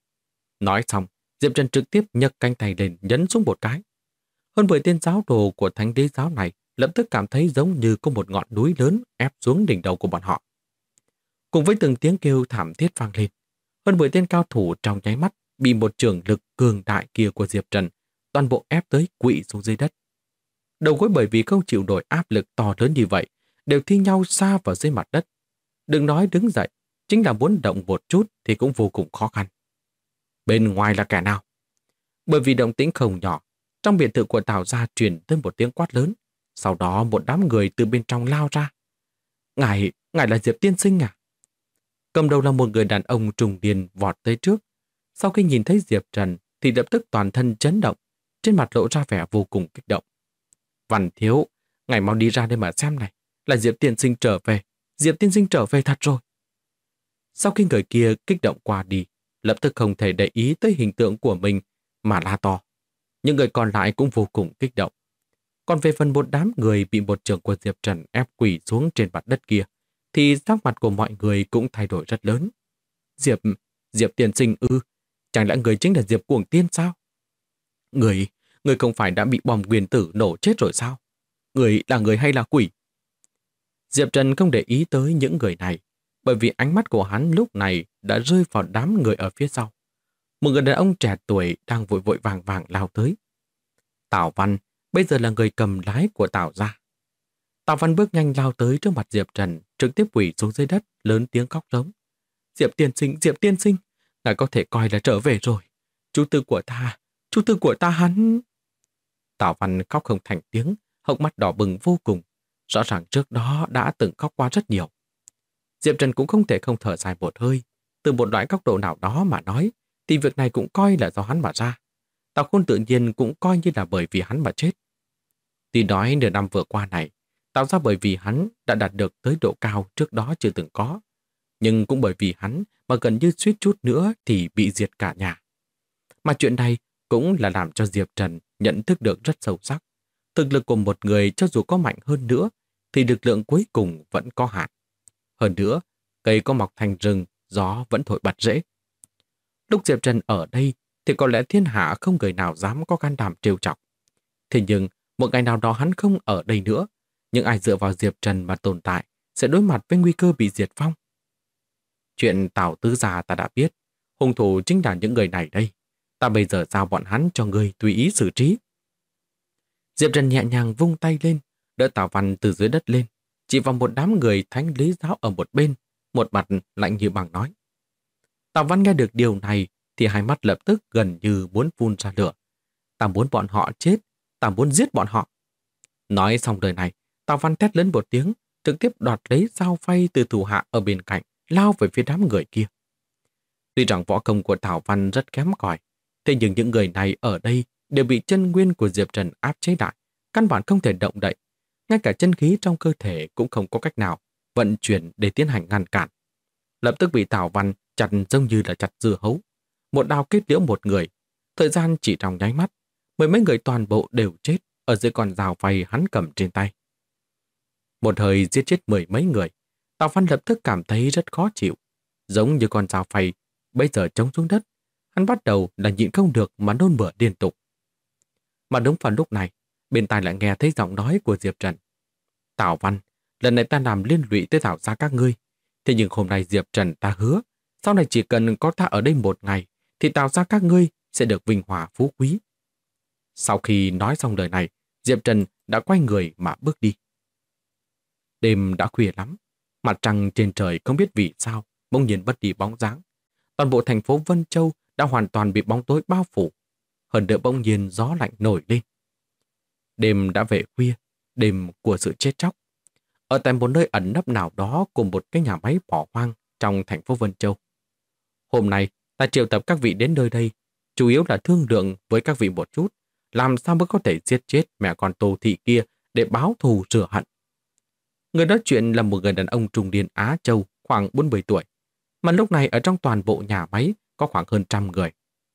Nói xong, Diệp Trần trực tiếp nhấc cánh tay lên nhấn xuống một cái. Hơn 10 tên giáo đồ của Thánh Đế giáo này lập tức cảm thấy giống như có một ngọn núi lớn ép xuống đỉnh đầu của bọn họ. Cùng với từng tiếng kêu thảm thiết vang lên, hơn 10 tên cao thủ trong nháy mắt bị một trường lực cường đại kia của Diệp Trần toàn bộ ép tới quỵ xuống dưới đất. Đầu gối bởi vì không chịu nổi áp lực to lớn như vậy, đều thi nhau sa vào dưới mặt đất. Đừng nói đứng dậy, chính là muốn động một chút thì cũng vô cùng khó khăn. Bên ngoài là kẻ nào? Bởi vì động tĩnh không nhỏ, trong biệt thự của Tào gia truyền tới một tiếng quát lớn. Sau đó một đám người từ bên trong lao ra. Ngài là Diệp tiên sinh à? Cầm đầu là một người đàn ông trùng điền vọt tới trước. Sau khi nhìn thấy Diệp Trần thì lập tức toàn thân chấn động, trên mặt lộ ra vẻ vô cùng kích động. Văn thiếu, ngài mau đi ra đây mà xem này, là Diệp tiên sinh trở về, Diệp tiên sinh trở về thật rồi. Sau khi người kia kích động qua đi, lập tức không thể để ý tới hình tượng của mình mà la to. Những người còn lại cũng vô cùng kích động. Còn về phần một đám người bị một trường của Diệp Trần ép quỳ xuống trên mặt đất kia, thì sắc mặt của mọi người cũng thay đổi rất lớn. Diệp tiên sinh ư? Chẳng lẽ người chính là Diệp Cuồng Tiên sao? Người không phải đã bị bom nguyên tử nổ chết rồi sao? Người là người hay là quỷ? Diệp Trần không để ý tới những người này, bởi vì ánh mắt của hắn lúc này đã rơi vào đám người ở phía sau. Một người đàn ông trẻ tuổi đang vội vội vàng vàng lao tới. Tào Văn bây giờ là người cầm lái của Tào gia. Tào Văn bước nhanh lao tới trước mặt Diệp Trần, trực tiếp quỳ xuống dưới đất, lớn tiếng khóc giống. Diệp tiên sinh, ngài có thể coi là trở về rồi. Chú tư của ta hắn... Tào Văn khóc không thành tiếng, hốc mắt đỏ bừng vô cùng. Rõ ràng trước đó đã từng khóc qua rất nhiều. Diệp Trần cũng không thể không thở dài một hơi. Từ một loại góc độ nào đó mà nói, thì việc này cũng coi là do hắn mà ra. Tào Khôn tự nhiên cũng coi như là bởi vì hắn mà chết. Tuy nói nửa năm vừa qua này, tạo ra bởi vì hắn đã đạt được tới độ cao trước đó chưa từng có. Nhưng cũng bởi vì hắn mà gần như suýt chút nữa thì bị diệt cả nhà. Mà chuyện này cũng là làm cho Diệp Trần nhận thức được rất sâu sắc. Thực lực của một người cho dù có mạnh hơn nữa, thì lực lượng cuối cùng vẫn có hạn. Hơn nữa, cây có mọc thành rừng, gió vẫn thổi bật rễ. Lúc Diệp Trần ở đây, thì có lẽ thiên hạ không người nào dám có can đảm trêu chọc. Thế nhưng, một ngày nào đó hắn không ở đây nữa, những ai dựa vào Diệp Trần mà tồn tại sẽ đối mặt với nguy cơ bị diệt vong. Chuyện Tào tứ gia ta đã biết, hung thủ chính là những người này đây. Ta bây giờ giao bọn hắn cho người tùy ý xử trí. Diệp Trần nhẹ nhàng vung tay lên, đỡ Tào Văn từ dưới đất lên, chỉ vào một đám người Thánh Lý giáo ở một bên, một mặt lạnh như băng nói. Tào Văn nghe được điều này thì hai mắt lập tức gần như muốn phun ra lửa. Ta muốn bọn họ chết, ta muốn giết bọn họ. Nói xong lời này, Tào Văn thét lớn một tiếng, trực tiếp đoạt lấy dao phay từ thủ hạ ở bên cạnh, lao về phía đám người kia. Tuy rằng võ công của Tào Văn rất kém cỏi, thế nhưng những người này ở đây đều bị chân nguyên của Diệp Trần áp chế lại, căn bản không thể động đậy. Ngay cả chân khí trong cơ thể cũng không có cách nào vận chuyển để tiến hành ngăn cản. Lập tức bị Tào Văn chặt giống như là chặt dưa hấu. Một đao kết liễu một người, thời gian chỉ trong nháy mắt, mười mấy người toàn bộ đều chết, ở dưới con dao phay hắn cầm trên tay. Một hơi giết chết mười mấy người, Tào Văn lập tức cảm thấy rất khó chịu. Giống như con dao phay, bây giờ trống xuống đất, hắn bắt đầu là nhịn không được mà nôn mửa liên tục. Mà đúng vào lúc này, bên tai lại nghe thấy giọng nói của Diệp Trần. Tào Văn, lần này ta làm liên lụy tới Tào gia các ngươi. Thế nhưng hôm nay Diệp Trần ta hứa, sau này chỉ cần có ta ở đây một ngày, thì Tào gia các ngươi sẽ được vinh hòa phú quý. Sau khi nói xong lời này, Diệp Trần đã quay người mà bước đi. Đêm đã khuya lắm, mặt trăng trên trời không biết vì sao bỗng nhiên mất đi bóng dáng. Toàn bộ thành phố Vân Châu đã hoàn toàn bị bóng tối bao phủ. Hơn nữa bỗng nhiên gió lạnh nổi lên. Đêm đã về khuya, đêm của sự chết chóc. Ở tại một nơi ẩn nấp nào đó của một cái nhà máy bỏ hoang trong thành phố Vân Châu. Hôm nay, ta triệu tập các vị đến nơi đây, chủ yếu là thương lượng với các vị một chút, làm sao mới có thể giết chết mẹ con Tô Thị kia để báo thù rửa hận. Người nói chuyện là một người đàn ông trung niên Á Châu khoảng 40 tuổi, mà lúc này ở trong toàn bộ nhà máy có khoảng hơn 100 người.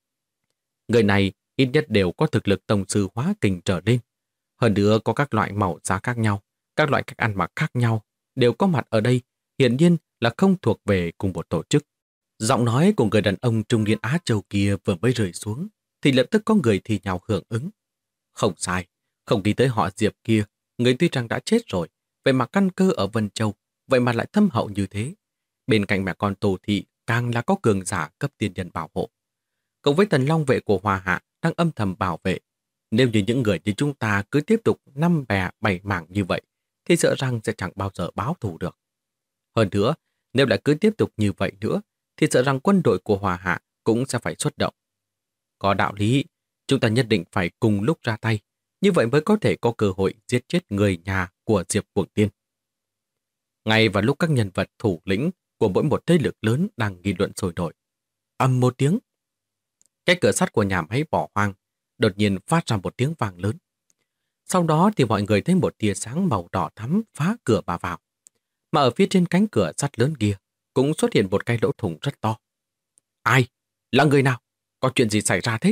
Người này ít nhất đều có thực lực tông sư hóa kình trở lên. Hơn nữa có các loại màu da khác nhau, các loại cách ăn mặc khác nhau đều có mặt ở đây, hiển nhiên là không thuộc về cùng một tổ chức. Giọng nói của người đàn ông trung niên Á Châu kia vừa mới rơi xuống, thì lập tức có người thì nhào hưởng ứng. Không sai, không nghĩ tới họ Diệp kia, người tuy rằng đã chết rồi, vậy mà căn cơ ở Vân Châu, vậy mà lại thâm hậu như thế. Bên cạnh mẹ con Tô Thị càng là có cường giả cấp tiên nhân bảo hộ. Cộng với thần long vệ của Hoa Hạ đang âm thầm bảo vệ. Nếu như những người như chúng ta cứ tiếp tục năm bè bảy mảng như vậy, thì sợ rằng sẽ chẳng bao giờ báo thù được. Hơn nữa, nếu lại cứ tiếp tục như vậy nữa, thì sợ rằng quân đội của Hoa Hạ cũng sẽ phải xuất động. Có đạo lý, chúng ta nhất định phải cùng lúc ra tay, như vậy mới có thể có cơ hội giết chết người nhà của Diệp Cuồng Tiên. Ngay vào lúc các nhân vật thủ lĩnh của mỗi một thế lực lớn đang nghị luận sôi nổi, ầm một tiếng, cái cửa sắt của nhà máy bỏ hoang đột nhiên phát ra một tiếng vang lớn. Sau đó thì mọi người thấy một tia sáng màu đỏ thắm phá cửa mà vào. Mà ở phía trên cánh cửa sắt lớn kia cũng xuất hiện một cái lỗ thủng rất to. Ai? Là người nào? Có chuyện gì xảy ra thế?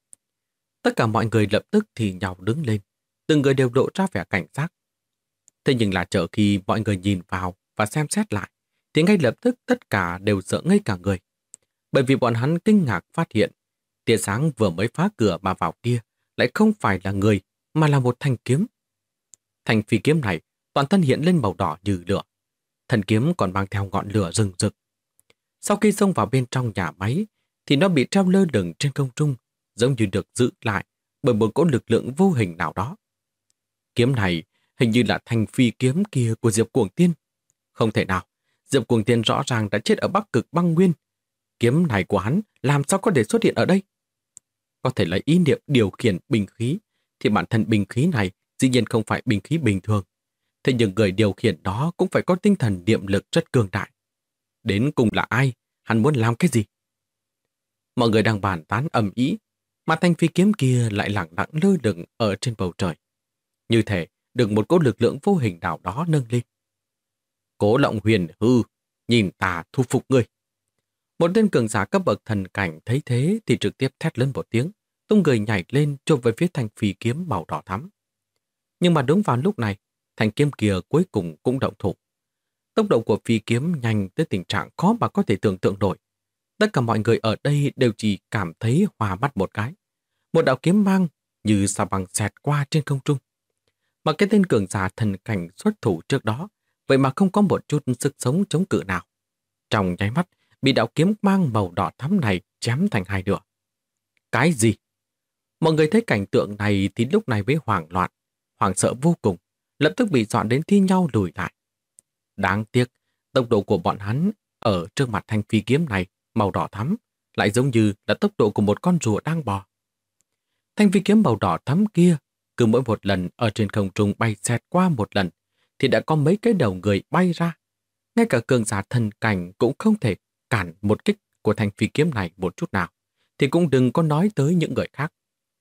Tất cả mọi người lập tức thì nhào đứng lên, từng người đều lộ ra vẻ cảnh giác. Thế nhưng là chờ khi mọi người nhìn vào và xem xét lại, thì ngay lập tức tất cả đều sợ ngây cả người. Bởi vì bọn hắn kinh ngạc phát hiện, tia sáng vừa mới phá cửa mà vào kia lại không phải là người, mà là một thanh kiếm. Thanh phi kiếm này toàn thân hiện lên màu đỏ như lửa. Thần kiếm còn mang theo ngọn lửa rừng rực. Sau khi xông vào bên trong nhà máy, thì nó bị treo lơ lửng trên không trung, giống như được giữ lại bởi một cỗ lực lượng vô hình nào đó. Kiếm này hình như là thanh phi kiếm kia của Diệp Cuồng Tiên. Không thể nào, Diệp Cuồng Tiên rõ ràng đã chết ở Bắc Cực băng nguyên. Kiếm này của hắn làm sao có thể xuất hiện ở đây? Có thể lấy ý niệm điều khiển binh khí, thì bản thân binh khí này dĩ nhiên không phải binh khí bình thường. Thế nhưng người điều khiển đó cũng phải có tinh thần niệm lực rất cường đại. Đến cùng là ai? Hắn muốn làm cái gì? Mọi người đang bàn tán ầm ĩ, mà thanh phi kiếm kia lại lẳng lặng lơ lửng ở trên bầu trời. Như thể được một cỗ lực lượng vô hình nào đó nâng lên. Cố Lộng Huyền hư, nhìn ta thu phục ngươi. Một tên cường giả cấp bậc thần cảnh thấy thế thì trực tiếp thét lớn một tiếng, tung người nhảy lên chộp về phía thanh phi kiếm màu đỏ thắm. Nhưng mà đúng vào lúc này, thanh kiếm kia cuối cùng cũng động thủ. Tốc độ của phi kiếm nhanh tới tình trạng khó mà có thể tưởng tượng nổi. Tất cả mọi người ở đây đều chỉ cảm thấy hoa mắt một cái. Một đạo kiếm mang như sao băng xẹt qua trên không trung. Mà cái tên cường giả thần cảnh xuất thủ trước đó, vậy mà không có một chút sức sống chống cự nào. Trong nháy mắt, bị đạo kiếm mang màu đỏ thắm này chém thành hai nửa. Cái gì? Mọi người thấy cảnh tượng này thì lúc này mới hoảng loạn, hoảng sợ vô cùng, lập tức bị dọa đến thi nhau lùi lại. Đáng tiếc, tốc độ của bọn hắn ở trước mặt thanh phi kiếm này màu đỏ thắm lại giống như là tốc độ của một con rùa đang bò. Thanh phi kiếm màu đỏ thắm kia cứ mỗi một lần ở trên không trung bay xẹt qua một lần thì đã có mấy cái đầu người bay ra. Ngay cả cường giả thần cảnh cũng không thể cản một kích của thanh phi kiếm này một chút nào, thì cũng đừng có nói tới những người khác.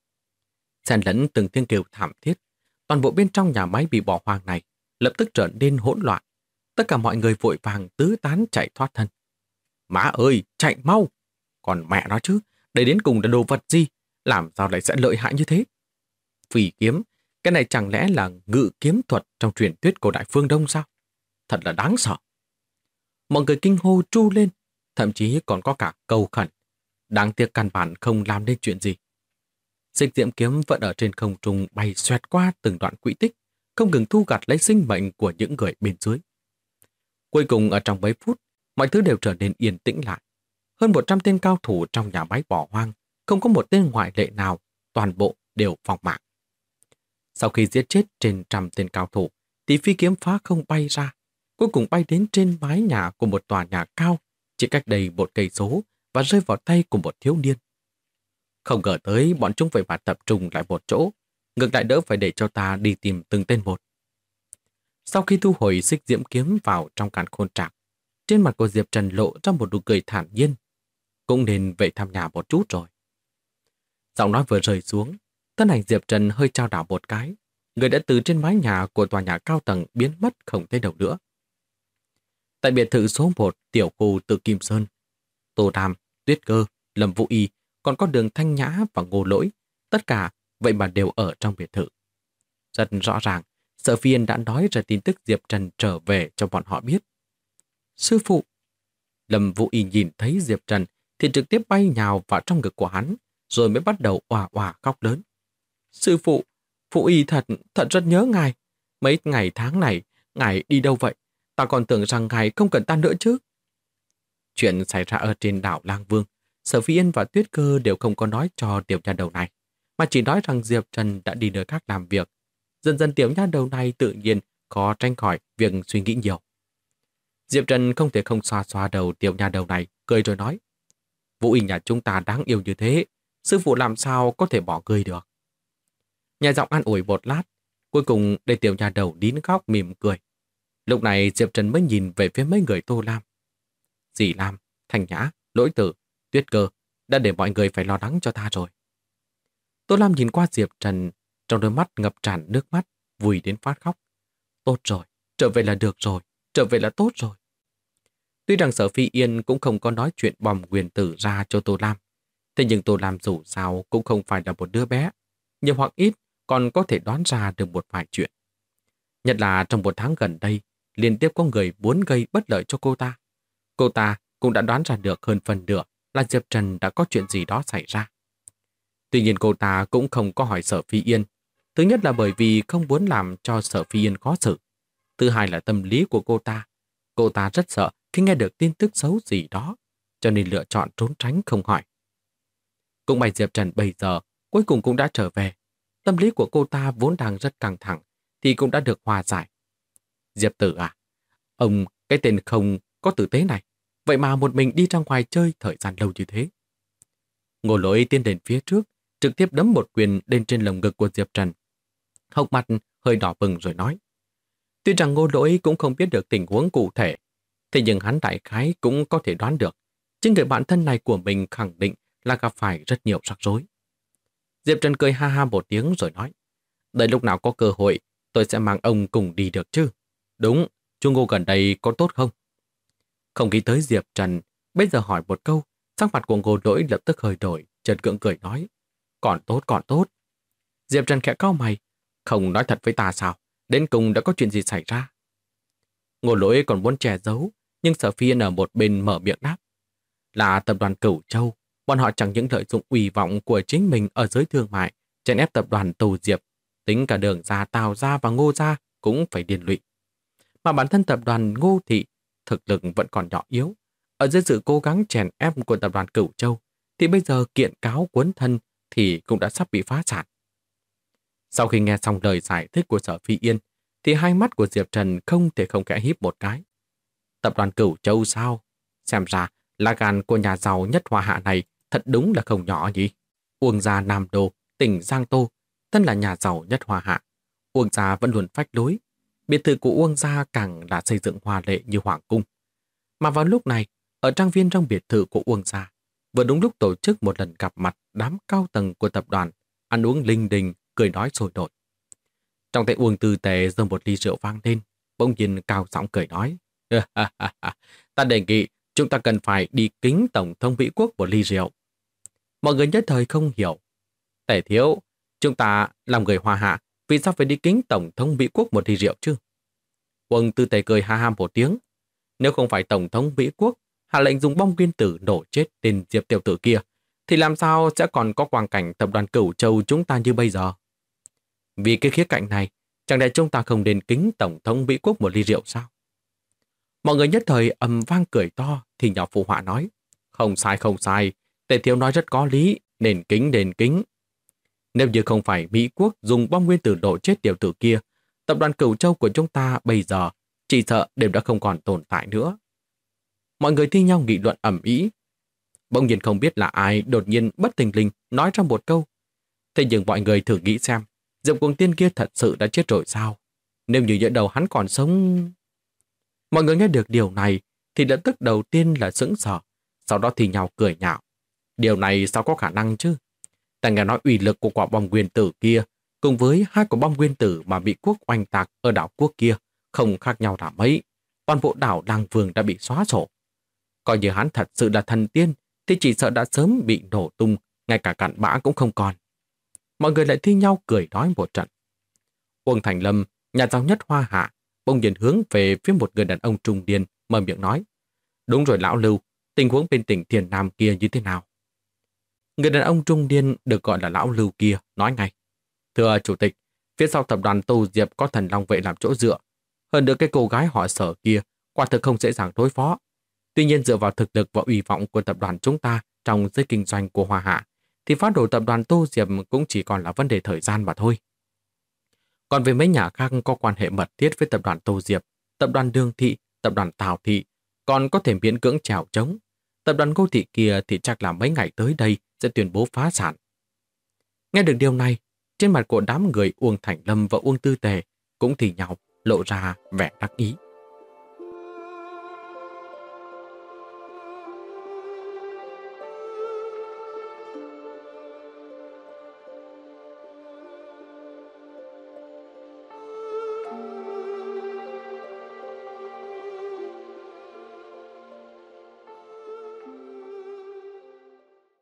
Xen lẫn từng tiếng kêu thảm thiết, toàn bộ bên trong nhà máy bị bỏ hoang này lập tức trở nên hỗn loạn. Tất cả mọi người vội vàng tứ tán chạy thoát thân. Má ơi, chạy mau! Còn mẹ nó chứ, đây đến cùng là đồ vật gì? Làm sao lại sẽ lợi hại như thế? Phi kiếm, Cái này chẳng lẽ là ngự kiếm thuật trong truyền thuyết của Đại Phương Đông sao? Thật là đáng sợ. Mọi người kinh hô tru lên, thậm chí còn có cả cầu khẩn. Đáng tiếc căn bản không làm nên chuyện gì. Xích diễm kiếm vẫn ở trên không trung bay xoẹt qua từng đoạn quỹ tích, không ngừng thu gặt lấy sinh mệnh của những người bên dưới. Cuối cùng ở trong mấy phút, mọi thứ đều trở nên yên tĩnh lại. Hơn 100 tên cao thủ trong nhà máy bỏ hoang, không có một tên ngoại lệ nào, toàn bộ đều vong mạng. Sau khi giết chết trên 100 tên cao thủ, thì phi kiếm phá không bay ra, cuối cùng bay đến trên mái nhà của một tòa nhà cao, chỉ cách đây 1 cây số và rơi vào tay của một thiếu niên. Không ngờ tới bọn chúng phải tập trung lại một chỗ, ngược lại đỡ phải để cho ta đi tìm từng tên một. Sau khi thu hồi xích diễm kiếm vào trong càn khôn trạc, trên mặt của Diệp Trần lộ ra một nụ cười thản nhiên. Cũng nên về thăm nhà một chút rồi. Giọng nói vừa rơi xuống, thân ảnh Diệp Trần hơi chao đảo một cái, người đã từ trên mái nhà của tòa nhà cao tầng biến mất không thấy đâu nữa. Tại biệt thự số 1 tiểu khu Tự Kim Sơn, Tô Đàm, Tuyết Cơ, Lâm Vũ Y, còn có Đường Thanh Nhã và Ngô Lỗi, tất cả vậy mà đều ở trong biệt thự. Rất rõ ràng, Sở Phi Yên đã nói ra tin tức Diệp Trần trở về cho bọn họ biết. Sư phụ! Lâm Vũ Y nhìn thấy Diệp Trần thì trực tiếp bay nhào vào trong ngực của hắn, rồi mới bắt đầu òa òa khóc lớn. Sư phụ! Phụ Y thật rất nhớ ngài. Mấy ngày tháng này, ngài đi đâu vậy? Ta còn tưởng rằng ngài không cần ta nữa chứ. Chuyện xảy ra ở trên đảo Lang Vương, Sở Phi Yên và Tuyết Cơ đều không có nói cho tiểu nha đầu này, mà chỉ nói rằng Diệp Trần đã đi nơi khác làm việc. Dần dần tiểu nha đầu này tự nhiên khó tránh khỏi việc suy nghĩ nhiều. Diệp Trần không thể không xoa xoa đầu tiểu nha đầu này, cười rồi nói. Vũ Y nhà chúng ta đáng yêu như thế, sư phụ làm sao có thể bỏ cười được. Nhà giọng an ủi một lát, cuối cùng để tiểu nha đầu nín khóc mỉm cười. Lúc này Diệp Trần mới nhìn về phía mấy người Tô Lam. Dì Lam, Thanh Nhã, Lỗi Tử, Tuyết Cơ đã để mọi người phải lo lắng cho ta rồi. Tô Lam nhìn qua Diệp Trần, trong đôi mắt ngập tràn nước mắt, vui đến phát khóc. Tốt rồi, trở về là được rồi, trở về là tốt rồi. Tuy rằng Sở Phi Yên cũng không có nói chuyện bom quyền tử ra cho Tô Lam, thế nhưng Tô Lam dù sao cũng không phải là một đứa bé, nhiều hoặc ít còn có thể đoán ra được một vài chuyện. Nhất là trong 1 tháng gần đây, liên tiếp có người muốn gây bất lợi cho cô ta. Cô ta cũng đã đoán ra được hơn phần nửa là Diệp Trần đã có chuyện gì đó xảy ra. Tuy nhiên cô ta cũng không có hỏi Sở Phi Yên. Thứ nhất là bởi vì không muốn làm cho Sở Phi Yên khó xử. Thứ hai là tâm lý của cô ta. Cô ta rất sợ khi nghe được tin tức xấu gì đó, cho nên lựa chọn trốn tránh không hỏi. Cũng may Diệp Trần bây giờ cuối cùng cũng đã trở về. Tâm lý của cô ta vốn đang rất căng thẳng thì cũng đã được hòa giải. Diệp Tử à, ông cái tên không có tử tế này, vậy mà một mình đi ra ngoài chơi thời gian lâu như thế. Ngô Lỗi tiến đến phía trước, trực tiếp đấm một quyền lên trên lồng ngực của Diệp Trần. Hốc mặt hơi đỏ bừng rồi nói. Tuy rằng Ngô Lỗi cũng không biết được tình huống cụ thể, thế nhưng hắn đại khái cũng có thể đoán được. Chính người bạn thân này của mình khẳng định là gặp phải rất nhiều rắc rối. Diệp Trần cười ha ha một tiếng rồi nói. Đợi lúc nào có cơ hội, tôi sẽ mang ông cùng đi được chứ. Đúng, chú Ngô gần đây có tốt không? Không nghĩ tới Diệp Trần, bây giờ hỏi một câu, sắc mặt của Ngô Lỗi lập tức hơi đổi, chợt gượng cười nói. Còn tốt, còn tốt. Diệp Trần khẽ cau mày, không nói thật với ta sao? Đến cùng đã có chuyện gì xảy ra? Ngô Lỗi còn muốn che giấu, nhưng Sở Phi Yên ở một bên mở miệng đáp. Là tập đoàn Cửu Châu, bọn họ chẳng những lợi dụng uy vọng của chính mình ở giới thương mại, chèn ép tập đoàn Tù Diệp, tính cả Đường gia, Tào gia và Ngô gia cũng phải điên lụy. Mà bản thân tập đoàn Ngô Thị thực lực vẫn còn nhỏ yếu. Ở dưới sự cố gắng chèn ép của tập đoàn Cửu Châu, thì bây giờ kiện cáo cuốn thân thì cũng đã sắp bị phá sản. Sau khi nghe xong lời giải thích của Sở Phi Yên, thì hai mắt của Diệp Trần không thể không khẽ híp một cái. Tập đoàn Cửu Châu sao? Xem ra là gan của nhà giàu nhất Hoa Hạ này thật đúng là không nhỏ nhỉ. Uông gia Nam Đô, tỉnh Giang Tô, thân là nhà giàu nhất Hoa Hạ. Uông gia vẫn luôn phách lối. Biệt thự của Uông gia càng là xây dựng hoa lệ như hoàng cung. Mà vào lúc này, ở trang viên trong biệt thự của Uông gia, vừa đúng lúc tổ chức một lần gặp mặt đám cao tầng của tập đoàn, ăn uống linh đình, cười nói sôi nổi. Trong tay Uông Tư Tề giơ một ly rượu vang lên, bỗng nhiên cao giọng cười nói. Ta đề nghị chúng ta cần phải đi kính Tổng thống Mỹ Quốc một ly rượu. Mọi người nhất thời không hiểu. Tề thiếu, chúng ta làm người Hoa Hạ, vì sao phải đi kính Tổng thống Mỹ Quốc một ly rượu chứ? Uông Tư Tề cười ha ha một tiếng. Nếu không phải Tổng thống Mỹ Quốc hạ lệnh dùng bom nguyên tử nổ chết tên Diệp tiểu tử kia, thì làm sao sẽ còn có quang cảnh tập đoàn Cửu Châu chúng ta như bây giờ? Vì cái khía cạnh này, chẳng lẽ chúng ta không nên kính Tổng thống Mỹ Quốc một ly rượu sao? Mọi người nhất thời ầm vang cười to, thì nhỏ phụ họa nói, không sai, Tề thiếu nói rất có lý, nền kính. Nếu như không phải Mỹ Quốc dùng bom nguyên tử nổ chết tiểu tử kia, tập đoàn Cửu Châu của chúng ta bây giờ chỉ sợ đều đã không còn tồn tại nữa. Mọi người thi nhau nghị luận ầm ĩ. Bỗng nhiên không biết là ai đột nhiên bất thình lình nói ra một câu. Thế nhưng mọi người thử nghĩ xem, Diệp Cuồng Tiên kia thật sự đã chết rồi sao? Nếu như nhỡ đầu hắn còn sống... Mọi người nghe được điều này thì lập tức đầu tiên là sững sờ, sau đó thì nhau cười nhạo. Điều này sao có khả năng chứ? Ta nghe nói uy lực của quả bom nguyên tử kia cùng với hai quả bom nguyên tử mà bị quốc oanh tạc ở đảo quốc kia không khác nhau là mấy. Toàn bộ đảo Lang Vương đã bị xóa sổ. Coi như hắn thật sự là thần tiên thì chỉ sợ đã sớm bị nổ tung, ngay cả cặn bã cũng không còn. Mọi người lại thi nhau cười nói một trận. Uông Thành Lâm, nhà giàu nhất Hoa Hạ, bỗng nhiên hướng về phía một người đàn ông trung niên, mở miệng nói. Đúng rồi lão Lưu, tình huống bên tỉnh Thiền Nam kia như thế nào? Người đàn ông trung niên được gọi là lão Lưu kia nói ngay. Thưa chủ tịch, phía sau tập đoàn Tô Diệp có thần long vệ làm chỗ dựa. Hơn nữa cái cô gái họ Sở kia quả thực không dễ dàng đối phó. Tuy nhiên dựa vào thực lực và uy vọng của tập đoàn chúng ta trong giới kinh doanh của Hoa Hạ, thì phá đổ tập đoàn Tô Diệp cũng chỉ còn là vấn đề thời gian mà thôi. Còn về mấy nhà khác có quan hệ mật thiết với tập đoàn Tô Diệp, tập đoàn Đường Thị, tập đoàn Tào Thị, còn có thể miễn cưỡng chèo chống. Tập đoàn Ngô Thị kia thì chắc là mấy ngày tới đây sẽ tuyên bố phá sản. Nghe được điều này, trên mặt của đám người Uông Thành Lâm và Uông Tư Tề cũng thì nhau lộ ra vẻ đắc ý.